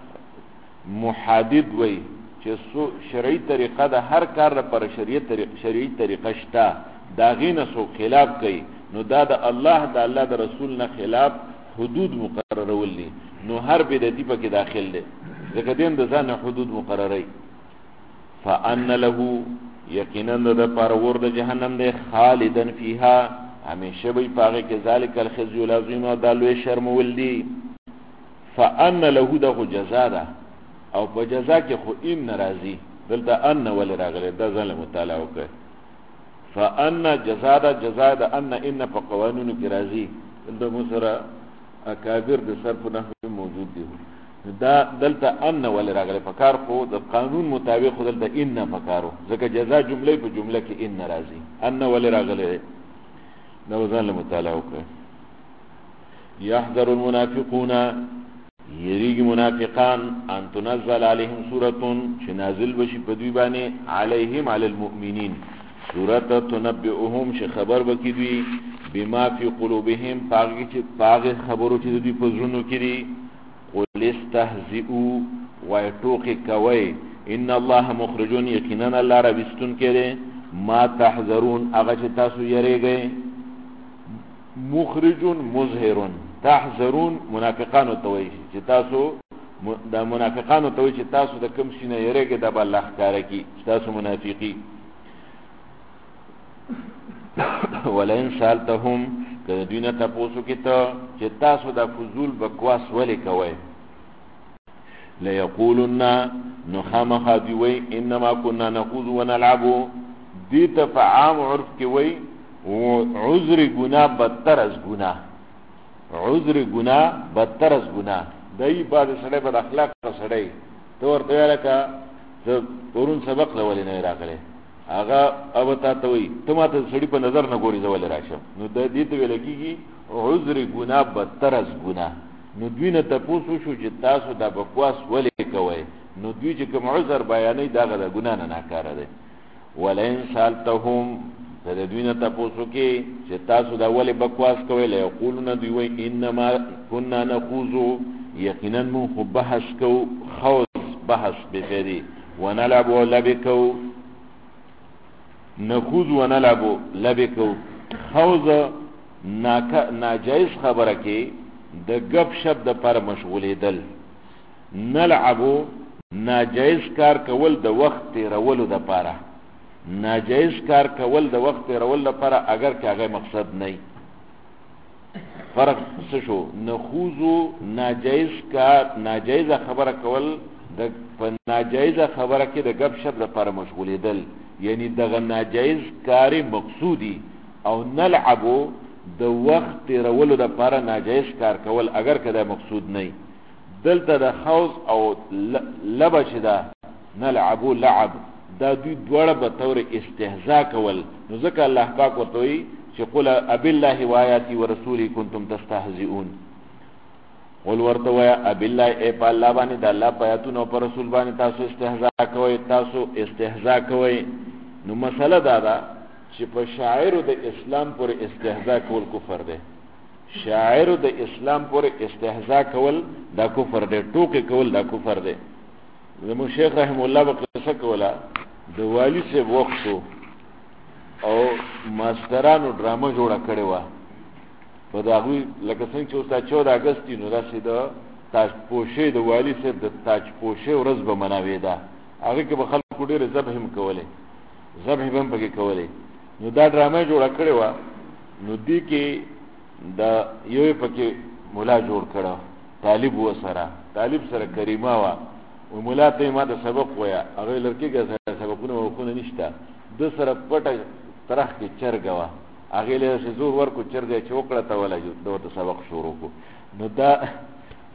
محدد وي چې شرعي طریقه د هر کار لپاره شرعي طریقه شته دا غینه سو خلاف کوي نو دا د الله د رسول نه خلاف حدود مقررول دي نو هر بدعتي پکې داخل دي ځکه دین د ځان حدود مقرري فان له یقینا د پر ور د جهنم ده خالدن فیها همیشه به پاګه کې ذالک الخزي العظیم او دالوی شرم ولدي فان له ده جزاء ده او په جزاء کې خو ان ناراضي دلته ان ول راغله د ظلم تعالی وکړه فان جزاء ده ان په قوانینو کې راضي د مسره اکابر د صرف نحو موجود دي دا دلته ان ول راغله فکر خو د قانون مطابق دلته ان فکرو ځکه جزاء جمله په جمله کې ان راضي ان ول راغله نو ظلم تعالی وکړه يحذر المنافقون یریږي منافقان ان تنزل عليهم سوره چې نازل بشي په دوی باندې عليهم على المؤمنين سوره تنبئهم چې خبر وکړي دوی بما في قلوبهم پاغه خبرو چې دوی په زړونو کې دي قل استهزئوا ويتوقي کوي ان الله مخرجون یقینا الله ربستون کړي ما تحذرون هغه چې تاسو یریږئ مخرجون مظهرون تحذرون منافقان توي چې تاسو د منافقان توي چې تاسو د کوم شینه یریږئ د الله ښکارا کی تاسو منافقي ولئن سالتهم کله دوی نه تاسو کې ته چې تاسو د فضول بکواس ولې کوي لا یقولن نخامخ دی وی انما كنا نخوض ونلعب دي تفعام عرف کې وی عذر گناه بدتر از گناه عذر گناه بدتر از گناه دای بعد سره بد اخلاق سره تو ورته لکه زه ورون سبق لولې نه راغله هغه او ته وی ته ماته سړي په نظر نه ګوري زول راشم نو د دې ته ویل کیږي عذر گناه بدتر از گناه نو دوی نه تاسو شو چې تاسو د بکواس ولې کوي نو دوی چې کوم عذر بیانې داغه د ګناه نه ناکاره دي ولئن سالتهم د دوی نه تاسو کې چې تاسو د ولې بکواس کوي له یقولون دوی وی انما كنا نخوض یقینا مو بحث کو خوض بحث بفری ونلعب ولبکو نخوض ونلعب لبکو خوض ناجائز خبره کې د غب شپ د پر مشغولې دل نلعبو ناجائز کار کول د وخت تیرولو د پاره ناجائز کار کول د وخت تیرولو د پاره اگر که هغه مقصد نه فرق څه شو نخوزو ناجائز کار ناجائز خبره کول د ناجائز خبره کې د غب شپ د پر مشغولې دل یعنی دغه ناجائز کار مقصودی او نلعبو د وخت تیرولو د پاره ناجائز کار کول اگر کدا مقصود نه دلته د خوض او لبش ده نلعبو لعب دا دوی دوړه به تور استهزاء کول نو ځکه الله پاک ورته وی چې قل اب الله و آیاتی ورسولی کنتم تستهزئون قل ورته وی اب الله ای په الله باندې د الله پیاتونو پر رسول باندې تاسو استهزاء کوئ نو مسله دا ده چې په شاعر د اسلام پر استهزاء کول کفر ده شاعر د اسلام پر استهزاء کول دا کفر ده ټوکې کول دا کفر ده زمو شیخ رحم الله وقصه کولا د والی سے وختو او ماسترانو ډرامه جوړه کړې و په داوی لکه څنګه چې اوسه 14 اگست نو راشي د تاج پوشه د والی سے د تاج پوشه ورځ به مناوي ده هغه کې به خلکو ډېر ذبح هم کوله ذبح هم پکې کوله نو دا ډرامه جوړه کړې و نو دی کې دا یو پکې مولا جوړ کړه طالب سره کریمه وا او مولا ته ما د سبق ویا هغه لړکی کې سبقونه ورکونه نشته د سره پټه طرح کې چرګه وا هغه له زور ورکو چرګه چوکړه ته ولا جو د سبق شروع کو نو دا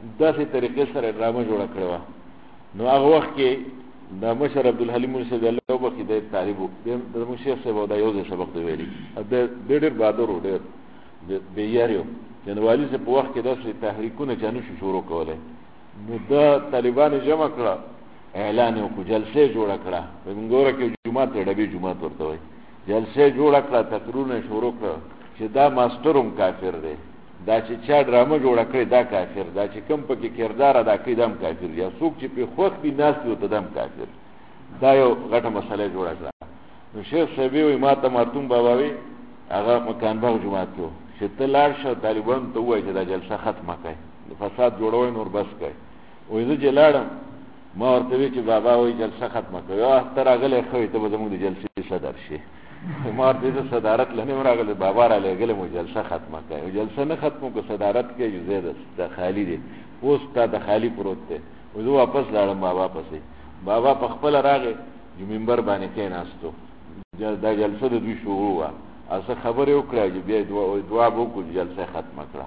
داسې طریقې سره ډرامه جوړه کړې وه. نو هغه وخت کې د مشر عبدالحلیم مونږ صاحب الله وبخښي د طالب و د مونږ شیخ صاحب او دا یو ځای سبق دی ویلي. ډېر بهادر و، ډېر بېیاري و. چې د والي صاحب په وخت کې داسې تحریکونه چا نه شو شروع کولی. نو دا طالبانو جمع کړه، اعلان یې وکړو، جلسه یې جوړه کړه. په منګوره کې جومات دی، ډبې جومات ورته وایي. جلسه یې جوړه کړه، تقریرونه یې شروع کړه چې دا ماسټر هم کافر دی، دا چې چا ډرامه جوړه کړې دا کافر، دا چې کوم پکې کردار ادا کوي دا هم کافر، یا څوک چې پې خوښ وي ناست وي ورته دا هم کافر. دا یو غټه مسله یې جوړه کړه. نو شیخ صاحب وایي ما ته مارتوم بابا وایي هغه مکان باغ جومات کې و چې ته لاړ شه طالبانو ته ووایي چې دا جلسه ختمه کړئ، فساد جوړوئ نور بس کړئ. وایي زه چې لاړم ما ورته وی چې بابا وایي جلسه ختمه کړئ، ته راغلی ښه وي ته به زموږ د جلسې صدر شي. ما ورته وی زه صدارت له نه یم راغلی، بابا رالیږلی مو جلسه ختمه کړئ. جلسه نه ختمو که صدارت کوي ځای د خالي دی، اوس تا د خالي پروت دی. وایي زه واپس لاړم بابا پسې. بابا په خپله راغی چې منبر باندې کېناستو، دا جلسه د دوی شروع وه. څه خبرې وکړه چې بیا دعا به وکړو چې جلسه ختمه کړه.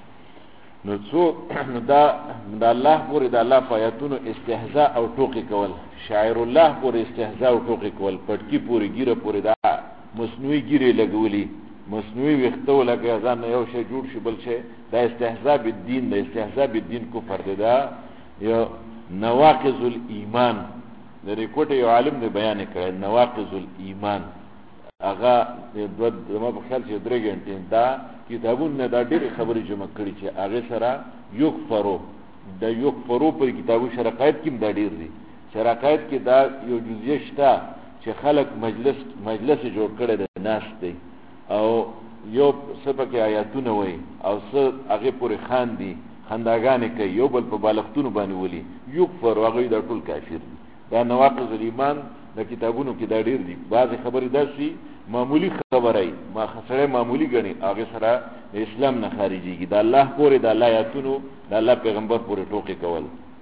نو نو دا د الله پورې د الله په آیاتونو استهزاء او ټوقې کول، شاعر الله پورې استهزاء او ټوقې کول، پټکي پورې ګیره پورې دا مصنوعي ګیرې لګولي، مصنوعي ویښته ولګوي ځان نه یو شی جوړ شي بل شی، دا استهزاء بالدین، د استهزاء بالدین کفر دی. دا یو نواقض الایمان د ریکوټ یو عالم دی بیان کړی، نواقض الایمان. هغه زما په خیال چې 3 غنټې دا کتابونه دا ډېرې خبرې جمع کړي چې هغې سره یکفرو د یکفرو پر کتابو شرقایت کې هم دا ډېر دي. شرقایت کې دا یو جزیه شته چې خلک مجلس جوړ کړی د ناست دی او یو څه پکې آیاتونه وایي او څه هغې پورې خاندي، خنداګانې کوي، یو بل په بالښتونو باندې ولي، یکفرو هغوی دا ټول کافر دي. دا نواقض الایمان د کتابونو کې دا ډېر دي. بعضې خبرې داسې معمولی خبره ای ما سړی معمولی ګڼي هغې سره د اسلام نه خارجېږي. د الله پورې د الله آیاتونو د الله پیغمبر پورې ټوقې کول.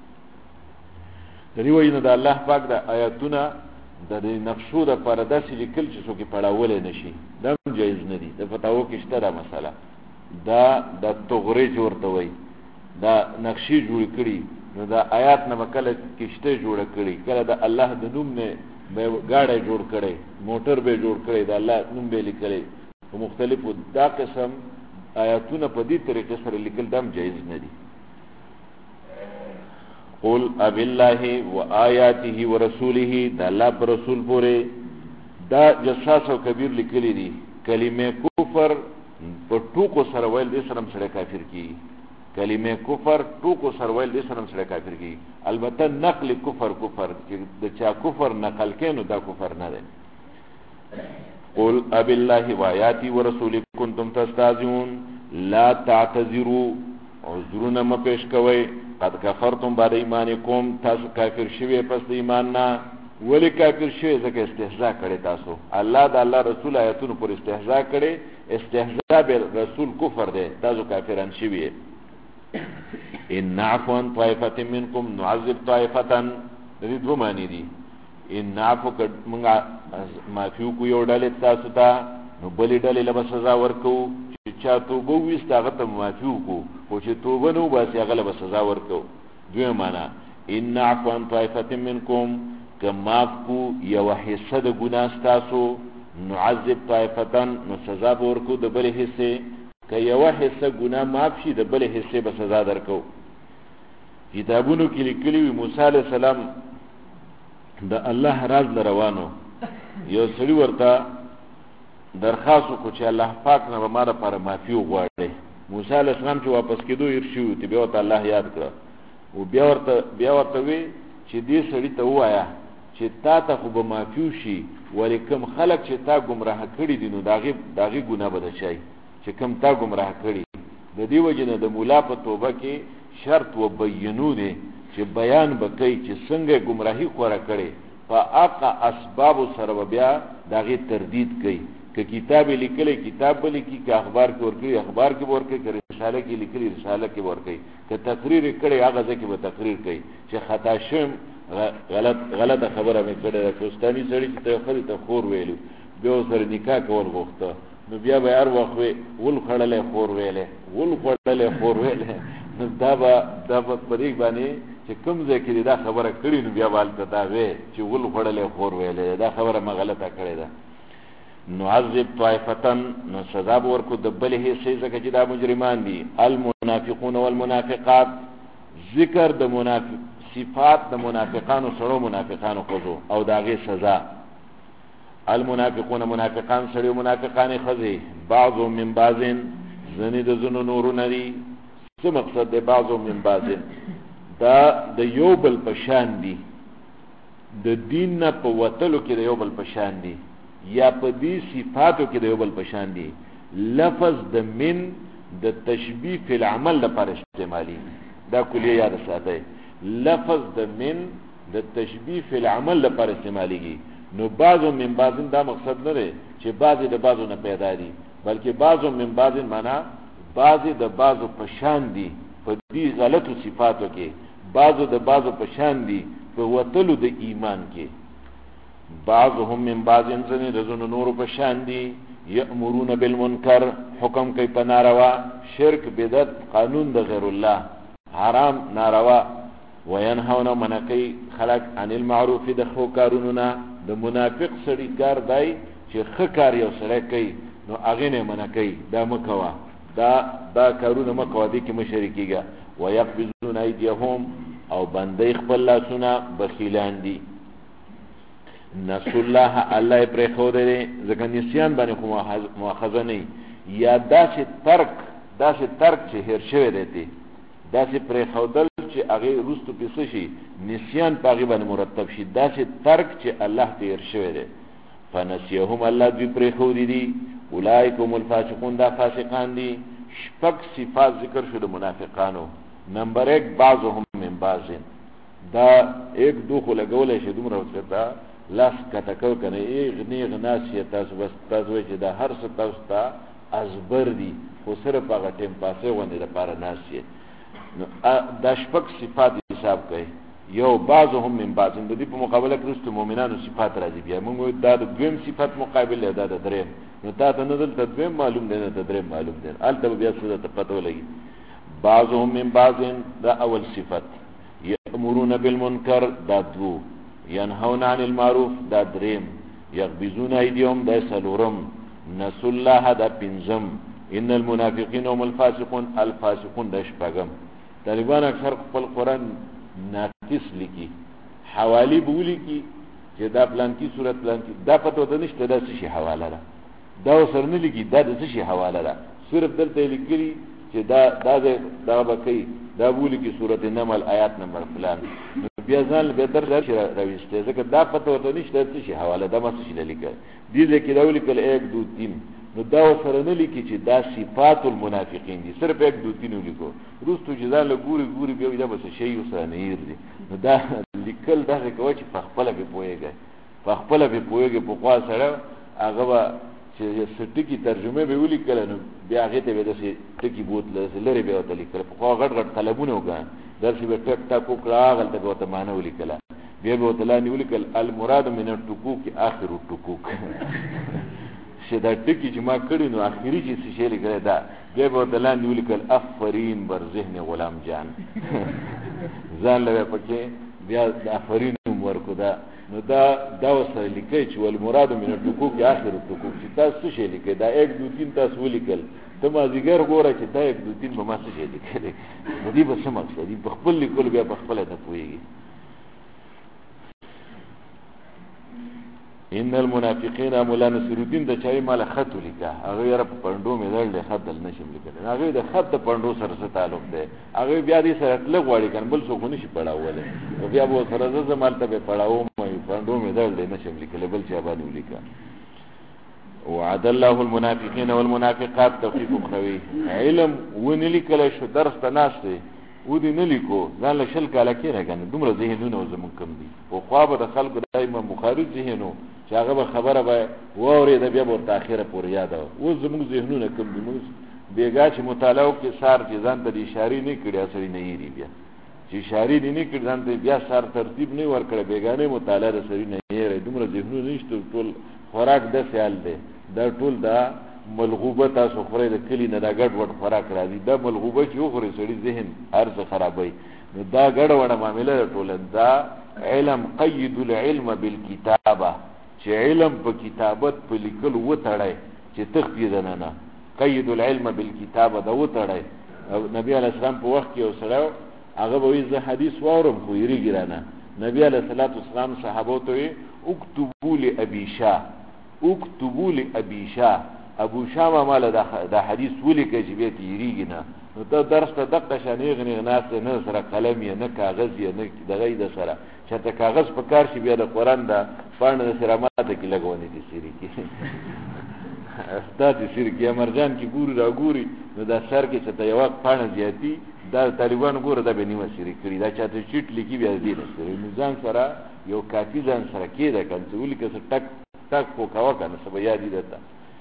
د دې وجې نه د الله پاک د آیاتونه د نقشو دپاره داسې لیکل چې څوک یې پړاولی نه شي، دا هم جایز نه دي. د فتاوو کې شته دا مسله، دا د تغریج ورته وایي، دا نقشې جوړې کړي. نو دا آیات نه به کله کشته جوړه کړي، کله د الله د نوم نه به ګاډی جوړ کړی، موټر به جوړ کړی، د الله نوم به لیکلی په مختلفو. دا قسم آیاتونه په دې طریقې سره لیکل دا هم جایز نه دي. قل اب الله و آیاته و رسوله، د الله پر رسول پورې دا جساس او کبیر لیکلی دي. کلمه کفر په ټوکو سره ویل دې سره هم سړی کافر کیږي. کلمه کفر ټوکو سره ویل دې سره هم سړی کافر کیږي. البته نقل کفر چې د چا کفر نقل کینو دا کفر نه دی. قل اب الله و آیاته و رسوله کنتم تستهزئون لا تعتذروا، عذرونه مه پیش کوئ، قد کفرتم بعد ایمانکم، تاسو کافر شوی پس د ایمان نه. ولې کافر شوی؟ ځکه استهزاء کړی تاسو الله د الله رسول آیاتونو پر استهزاء کړی. استهزاء به رسول کفر دی، تاسو کافران شوی. ان نعفو عن طائفة منکم نعذب طائفة، د دې دوه معنی دي. ان نعفو که موږ معافي وکړو یو ډلې تاسو ته، نو بلې ډلې له به سزا ورکوو. چې چا توبه وویست هغه ته معافي وکړو، خو چې توبه نه وباسي هغه له به سزا ورکوو. دویمه معنا ان نعفو عن طائفة منکم، که معاف کو یوه حصه د ګناه ستاسو، نعذب طائفة، نو سزا به ورکوو د بلې حصې. که یوه حصه ګناه معاف شي د بلې حصې به سزا درکوو. کتابونو کې لیکلي وي موسی علیه السلام د الله راز له روانو، یو سړي ورته درخواست وکړو چې الله پاک نه به ما دپاره معافي وغواړئ. موسی علیه السلام چې واپس کېدو هېر شوي وو، بیا ورته الله یاد کړه او بیا ورته وی چې دې سړي ته ووایه چې تا ته خو به معافي وشي، ولې کوم خلک چې تا ګمراه کړي دي نو د هغې ګناه به د شی چې کوم تا ګمراه کړي. د دې وجې نه د مولا په توبه کې شرط و بینو دی چې بیان به کوي چې څنګه ګمراهي خوره کړي، په هغه اسبابو سره به بیا د هغې تردید کوي. که کتاب یې لیکلی کتاب به لیکي، که اخبار کې ورکوي اخبار کې به ورکوي، که رساله کې لیکلي رساله کې به ورکوي، که تقریر یې کړی هغه ځای کې به تقریر کوي چې خطا شوم، غلطه خبره مې کړې ده. کوستاني سړي چې ته ښځې ته خور ویلو، بیا ورسره نکاح کول غوښته، نو بیا به هر وخت ول خوړلی خور ویلی ول خوړلی خور ویلی نو دا به په دې باندې چې کوم ځای کې دا خبره کړې نو بیا به هلته دا وی چې ول خوړلی خور ویلی دا خبره ما غلطه کړې ده. نعذب طائفتن نو سزا به ورکو د بلې حصې ځکه چې دا مجرمان دي. المنافقون والمنافقات ذکر د صفات د منافقانو سړو منافقانو ښځو او د هغې سزا. المنافقون منافقان سړي او منافقان ښځې بعضو من بعضن ځنې د ځینو نورونه دي. څه مقصد دی بعضو من بعضن؟ دا د یو بل په شان دي، د دین نه په وتلو کې د یو بل په شان دي یا په دې صفاتو کې د یو بل په شان دي. لفظ د من د تشبیه فی العمل لپاره استعمالي، دا کلیه یاد ساتئ. لفظ د من د تشبیه فی العمل لپاره استعمالیږي. نو بعضو من بعضن دا مقصد نه دی چې بعضې د بعضو نه پیدا دي، بلکې بعضو من بعضن معنا بعضې د بعضو په شان دي په دې غلطو صفاتو کې، بعضو د بعضو په شان دي په وتلو د ایمان کې. بعضهم من بعضن ځنې د ځینو نورو په شان دي. یأمرون بالمنکر حکم کوي په ناروا، شرک بدعت قانون د غیر الله حرام ناروا. وینهون منع کوي خلق عن المعروف د ښو کارونو نه. د منافق سړي کار دی چې ښه کار یو سړی کوي نو هغې نه منع کوي دا مه کوه، دا کارونه مه کوه، دې کې مه شریکېږه. ویقبضون ایدیهم او بندۍ خپل لاسونه بخیلان دي. نسوا الله الله یې پرېښودی دی ځکه نسیان باندې خو مؤاخذه نه وي، یا داسې ترک چې هېر شوی دی تی داسې پرېښودل چې هغې وروستو پې څه شي نسیان په هغې باندې مرتب شي، داسې ترک چې الله ته هېر شوی دی. فنسیهم الله دوی پرېښودي دي. اولئک هم الفاسقون دا فاسقان دي. شپږ صفات ذکر شو د منافقانو. نمبر 1 بعضهم من بعضن، دا 1-2 خو لګولی شي دومره ورته لاس کته کو کنه ایغ نیغ ناسیه تاسو بس تاسو وایي چې دا هر څه تاسو ته ازبر دي خو صرف هغه ټیم پاسې غوندې دپاره ناسیه. دا شپږ صفات حساب کوي. یو بعضهم من بعضن، د دې په مقابله کې وروسته مؤمنانو صفات راځي. بیا موږ وایو دا د دویم صفت مقابل دی، دا د دریم. نو تا ته نه دلته دویم معلوم دی نه ته دریم معلوم دی، هلته به بیا څه درته پته ولګي. بعضهم من بعضن دا اول صفت. یأمرون بالمنکر دا 2. ینهون عن المعروف دا 3. یقبضون ایدیهم دا 4. نسوا الله دا 5. ان المنافقین هم الفاسقون الفاسقون دا 6. طالبان اکثر خپل قرآن ناقص لیکي، حوالی به ولیکي چې دا پلانکي صورت پلانکي، دا پته ورته نشته دا څه شي حواله ده، دا ورسره نه لیکي دا د څه شي حواله ده. صرف دلته یې لیکلي چې دا به کوي، دا به ولیکي صورت نمل آیات نمبر فلان، بیا ځان بیا در شي راویستی ځکه دا پته ورته نشته څه شي حواله ده، ما څه شي لیکل دې ځای کې دا ولیکل 1 2 3. نو دا ورسره نه لیکي چې دا صفات المنافقین دي، صرف 1 2 3 ولیکو، وروستو چې ځان له ګوري بیا دا به څه شی ورسره نه هېر دي. نو دا لیکل داسې کوه چې په خپله پې پوهېږئ. پخوا سره هغه به چې څه ټکي ترجمه به ولیکله نو بیا هغې ته به داسې ټکي بوتله داسې لرې بیا ورته لیکله. پخوا غټ قلمونه وکړه درسې به ټک ټاک وکړه هغلته به ورته معنه ولیکله، بیا به ورته لاندې ولیکل المراد من الټکوک آخر الټکوک چې دا ټکي چې ما کړي نو آخري چې څه شی لیکلی دا، بیا به ورته لاندې ولیکل افرین بر ذهن غلام جان ځان له به پکې بیا د افرین نوم ورکو. نو دا ورسره لیکئ چې والمراد من الټکوک آخر الټکوک چې تاسو څه شی لیکئ، دا 1 2 3 تاسو ولیکل، ته مازدیګر ګوره چې دا 1 2 3 به ما څه شی لیکلی، نو دې به څه مقصد دي، په خپل لیکلو بیا په خپله ته پوهېږي. ان المنافقین مولا نصر الدین د چای مال خط ولیکه، هغه یې په پندو مې دل خط دل نشم لیکل، هغه د خط د پندو سره څه تعلق دی، هغه بیا دې سره تل غواړي کنه بل څوک نشي پړاوله، او بیا به سره زمال ته به پړاو مې پندو مې دل نشم لیکل بل چا باندې ولیکه. وعد الله المنافقین والمنافقات توفیق اخروی. علم ونلیکل شو درس ته ناشته و دې نه لیکو ځان له شل کاله کې راګنه دومره ذهنونه زمون کم دي. او خو به د خلکو د امام بخاری ذهنو چې هغه به خبره به ووري د بیا ورته اخره پورې یاد و زمون ذهنونه کم دي. موږ بیګا چې مطالعه کې سار چې ځان ته اشاره نه کړی اصلي نه یری بیا چې اشاره نه کړی ځان ته بیا سار ترتیب نه ور کړی بیګانه مطالعه سره نه یری دومره ذهنونه نشته. ټول خوراک د سیال دی دا ټول دا ملغوبه تاسو خورئ د کلي نه دا ګډ وډ خوراک راځي دا ملغوبه چې وخورئ سړي ذهن هر څه خرابوي نو دا ګډه وډه معامله ده ټوله دا علم قید العلم بالکتابه چې علم په کتابت په لیکل وتړی چې تخفي دننه قید العلم بالکتابه دا وتړی او نبی علیه السلام په وخت کې یو سړی هغه به وایي زه حدیث واورم خو یېرېږي رانه نبی علیه السلام صحابو ته وایي اکتبوا لابي شاه اکتبوا لابي شاه ابو شاه ماما له دا حدیث ولیکه چې بیا ته یېرېږي نه نو ته درس ته دقه شان نیغ ناست نه سره قلم یې نه کاغذ یې نه دغه یې د سره چېرته کاغذ په کار شي بیا د قرآن د پاڼه د سره ماته کې لګونې دي سیرې کې استاد سیرې کې امرجان کې ګوري را ګوري نو دا سر کې چې ته یو وخت پاڼه زیاتي دا طالبان ګوره دا به نیمه سیرې کړي دا چاته چیټ لیکي بیا دې نه سیرې نو ځان سره یو کاپي ځان سره کېده کنه چې ولیکه څه ټک ټک خو کوه کنه څه به یادي درته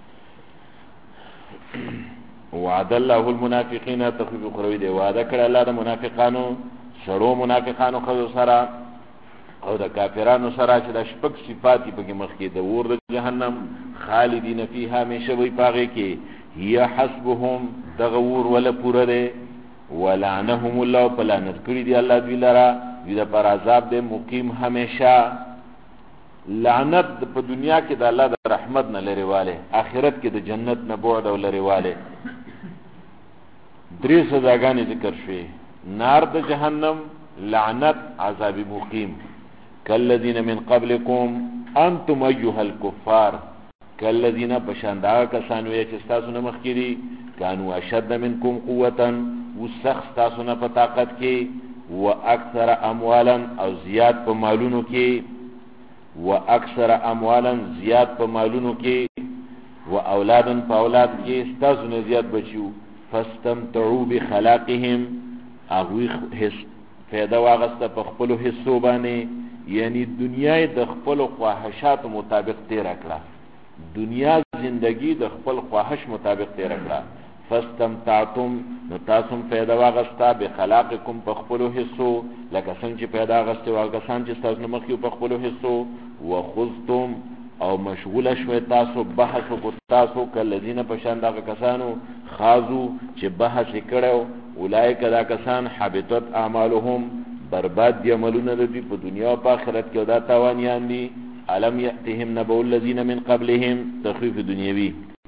وعد الله المنافقین تخفیف اخروی دی وعده کړه الله د منافقانو سړو منافقانو خو سره او د کافرانو سره چې د شپږ صفات په کې مخکې د اور د جهنم خالدین فیها همیشه وي پاغه کې هي حسبهم دغه اور ولا پوره دی ولعنهم الله فلعنت کړی دی الله دوی لرا دوی د پر عذاب دی مقیم همیشه لعنت په دنیا کې د الله د رحمت نه لري والے آخرت کې د جنت نه بعد او لري والے درې سزاګانې ذکر شوې نار د جهنم لعنت عذاب مقیم کالذین من قبلکم انتم ایها الکفار کالذین بشاندا کسان وی چې تاسو نه مخکې دي کانوا اشد منکم قوتا وسخت تاسو نه په طاقت کې واکثر اموالا او زیات په مالونو کې واکثر اموالا زیات په مالونو کې واولادا په اولاد کې تاسو نه زیات بچیو فاستمتعوا بخلاقهم اغوی حس فیدا واغسته په خپل حصو باندې یعنی دنیا د خپل خواهشات مطابق تیر کړه دنیا زندگی د خپل خواهش مطابق تیر کړه فاستمتعتم نو تاسو فیدا واغسته بخلاقکم په خپل حصو لکه څنګه چې پیدا غسته واغسان چې تاسو نه مخکې په خپل حصو وخذتم او مشغول شوي تاسو بحث کو تاسو کلذین پشان دا کسانو خاضو چې بحث کړو اولئک دا کسان حبطت اعمالهم برباد دی عملونه د په دنیا او په آخرت کې دا تاوانیان دي الم یاتهم نبؤ الذین من قبلهم تخفیف دنیوی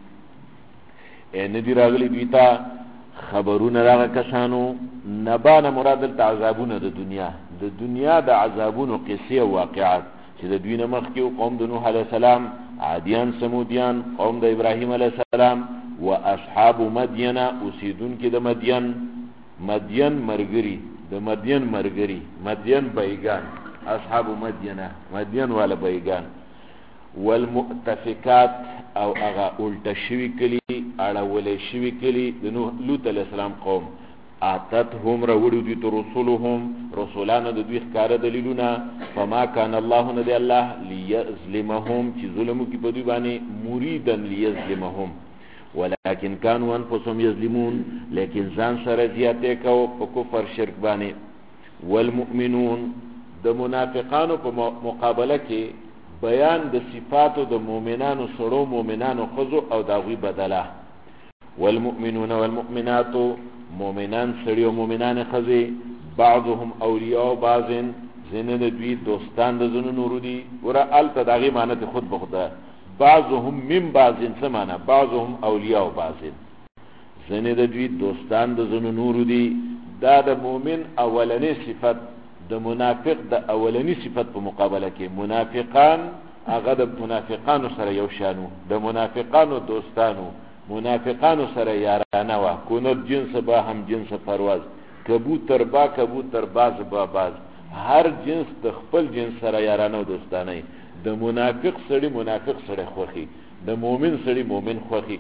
ان دی راغلی دیتا خبرونه راغه کسانو نبانه مراد التعذابونه د دنیا د عذابونو قصې او واقعات چې د دوی نه مخکې قوم د نوح علیه السلام عادیان سمودیان قوم د ابراهیم علیه السلام و اصحاب مدین اوسیدونکي د مدین مرګري د مدین بیگان اصحاب مدین والا بیگان والمؤتفکات او اغا الټه شوي کلی اړولې شوي کلی د لوط علیه السلام قوم اتتهم راوړو دي رسولهم رسولانو د دوی ښکاره دلیلونه فما کان الله ندی الله لیظلمهم چې ظلم کی په دوی باندې مریدن لیظلمهم ولكن كانوا انفسهم يظلمون لیکن ځان سره زیاته کو په کفر شرک باندې والمؤمنون د منافقانو په مقابله کې بیان د صفاتو د مؤمنانو سره مؤمنانو خذو او داوی بدله والمؤمنون والمؤمنات مؤمنان سړي او مؤمنان خزي بعضهم اولیاء بعضن زنه د دوی دوستان د زنه نور دي ور ال تداغي معنی خود به خدا بعضهم من بعضن سمانا بعضهم اولیاء بعضن زنه د دوی دوستان د زنه نور دي دا د مؤمن اولنی صفت د منافق د اولنی صفت په مقابله کې منافقان هغه د منافقانو سره یو شانو د منافقانو دوستانو منافقانو سره یارانه وا کونر جنس با هم جنس پرواز کبوتر باز با باز هر جنس د خپل جنس سره یارانه او دوستانه د منافق سره خوخي د مؤمن سره مؤمن خوخي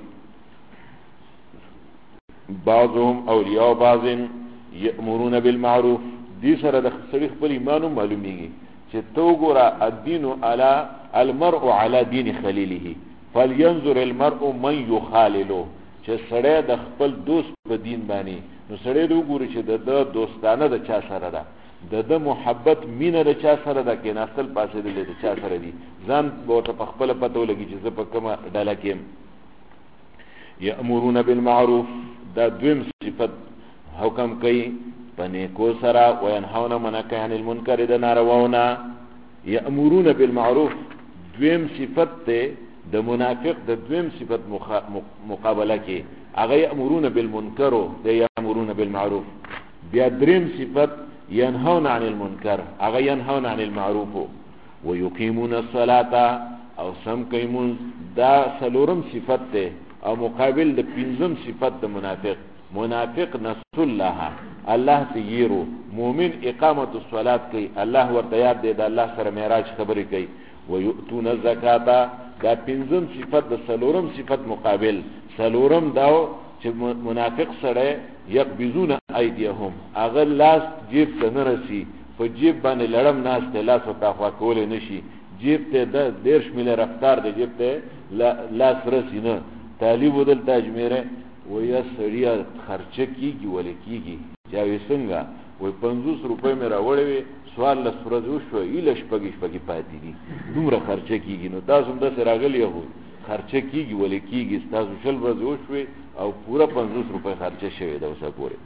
بعضهم اولیاء بعضن یأمرون بالمعروف دې سره د سړي خپل ایمانو معلومیږي چې تو ګورا الدین علی المرء علی دین خلیله فلینظر المرء من یخاللو چې سړی د خپل دوست په دین باندې نو سړی وګوري چې د دوستانه د چا سره ده د محبت مینه د چا سره ده کې ناصل پاسې د چا سره دي ځان ورته په خپل پته ولګي چې زه په کومه ډله کې یأمرون بالمعروف دا دویم صفت حکم کوي په نیکو سره وینهون منع کوي عن المنکر د نارواونه یأمرون بالمعروف دویم صفت ته د منافق د دویم صفت مقابله کې هغه یأمرون بالمنکر د یأمرون بالمعروف بیا دریم صفت ینهون عن المنکر هغه ینهون عن المعروف ويقيمون الصلاة او سم قیمون دا سلورم صفت ته او مقابل د پنځم صفت د منافق نسو الله تیرو مومن اقامت الصلاة کوي الله ورته یاد دی د الله سره معراج خبرې کوي ويؤتون الزکاة دا پنځم صفت د سلورم صفت مقابل سلورم داو چې منافق سره یقبضون ایدیهم اغه لاس جیب ته نه رسی په جیب باندې لړم ناس ته لاس او تاخوا کول نشي جیب ته د دیرش مله رفتار د جیب ته لاس رسی نه طالب ودل تجمیره و یا سړیا خرچه کیږي ولې کیږي چاوي څنګه وای 50 روپۍ مې راوړې سوال له سورج وشو ایله شپږی پاتې دي دومره خرچه کیږي نو تاسو هم د راغلی یو خرچه کیږي ولې کیږي تاسو شل ورځې وشوي او پورا 50 روپۍ خرچه شوی دا وسه ګوره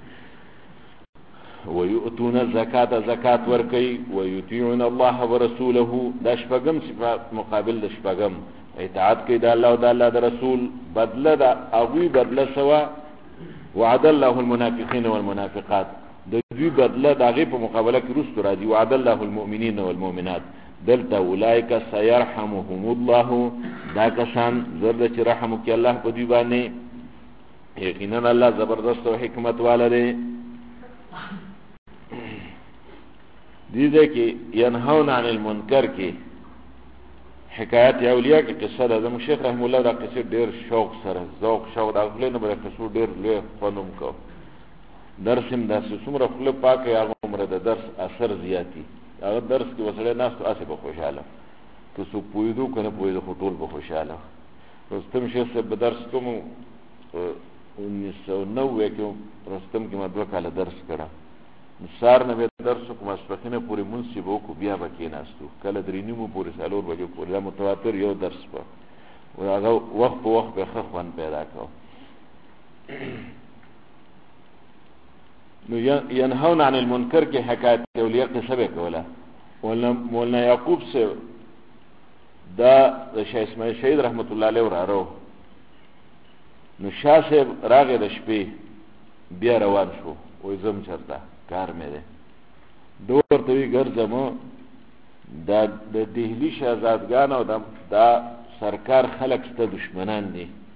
ويؤتون الزکات زکات ورکي ويطيعون الله ورسوله دا شپږم صفات مقابل د شپږم اطاعت کوي د الله او د الله د رسول بدله دا اوی بدله سوا وعد الله المنافقين والمنافقات د دوی بدله د هغه په مقابله کې رسول راځي وعد الله المؤمنين والمؤمنات دلته اولئک سيرحمهم الله دا کسان زرد چې رحم کوي الله په دوی باندې یقینا الله زبردست او حکمت والا دی دیده کې ینهون عن المنکر کې حکایت اولیاء کې قصه ده زموږ شیخ رحم الله دا قصه ډیر شوق سره ذوق شوق دا خپل نه بل قصو ډیر لوی فنوم کو درس هم د څومره خپل پاکه هغه عمر د درس اثر زیاتی هغه درس کې وسره ناس ته اسه خوشاله که سو پویدو کنه پویدو ټول به خوشاله رستم شیخ صاحب درس کوم 1990 کې رستم کې ما 2 کال درس کړه سار نه درس کوم اسپخینه پوری منصبو کو بیا بکې ناستو کله درینمو پوری سالور بجو پوری دا متواتر یو درس په او هغه وخت په وخت به خفن پیدا کو نو ینهون عن المنکر کې حکایت اولیاء قصه به کوله مولانا یعقوب سے دا شیخ اسماعیل شهید رحمت الله علیه ورارو نو شاه صاحب راغی د شپې بیا روان شو وې زم چرته کار مې ده دوه ته وی ګرځم دا د دهلی شهزادګان او دا سرکار خلک ته دشمنان دي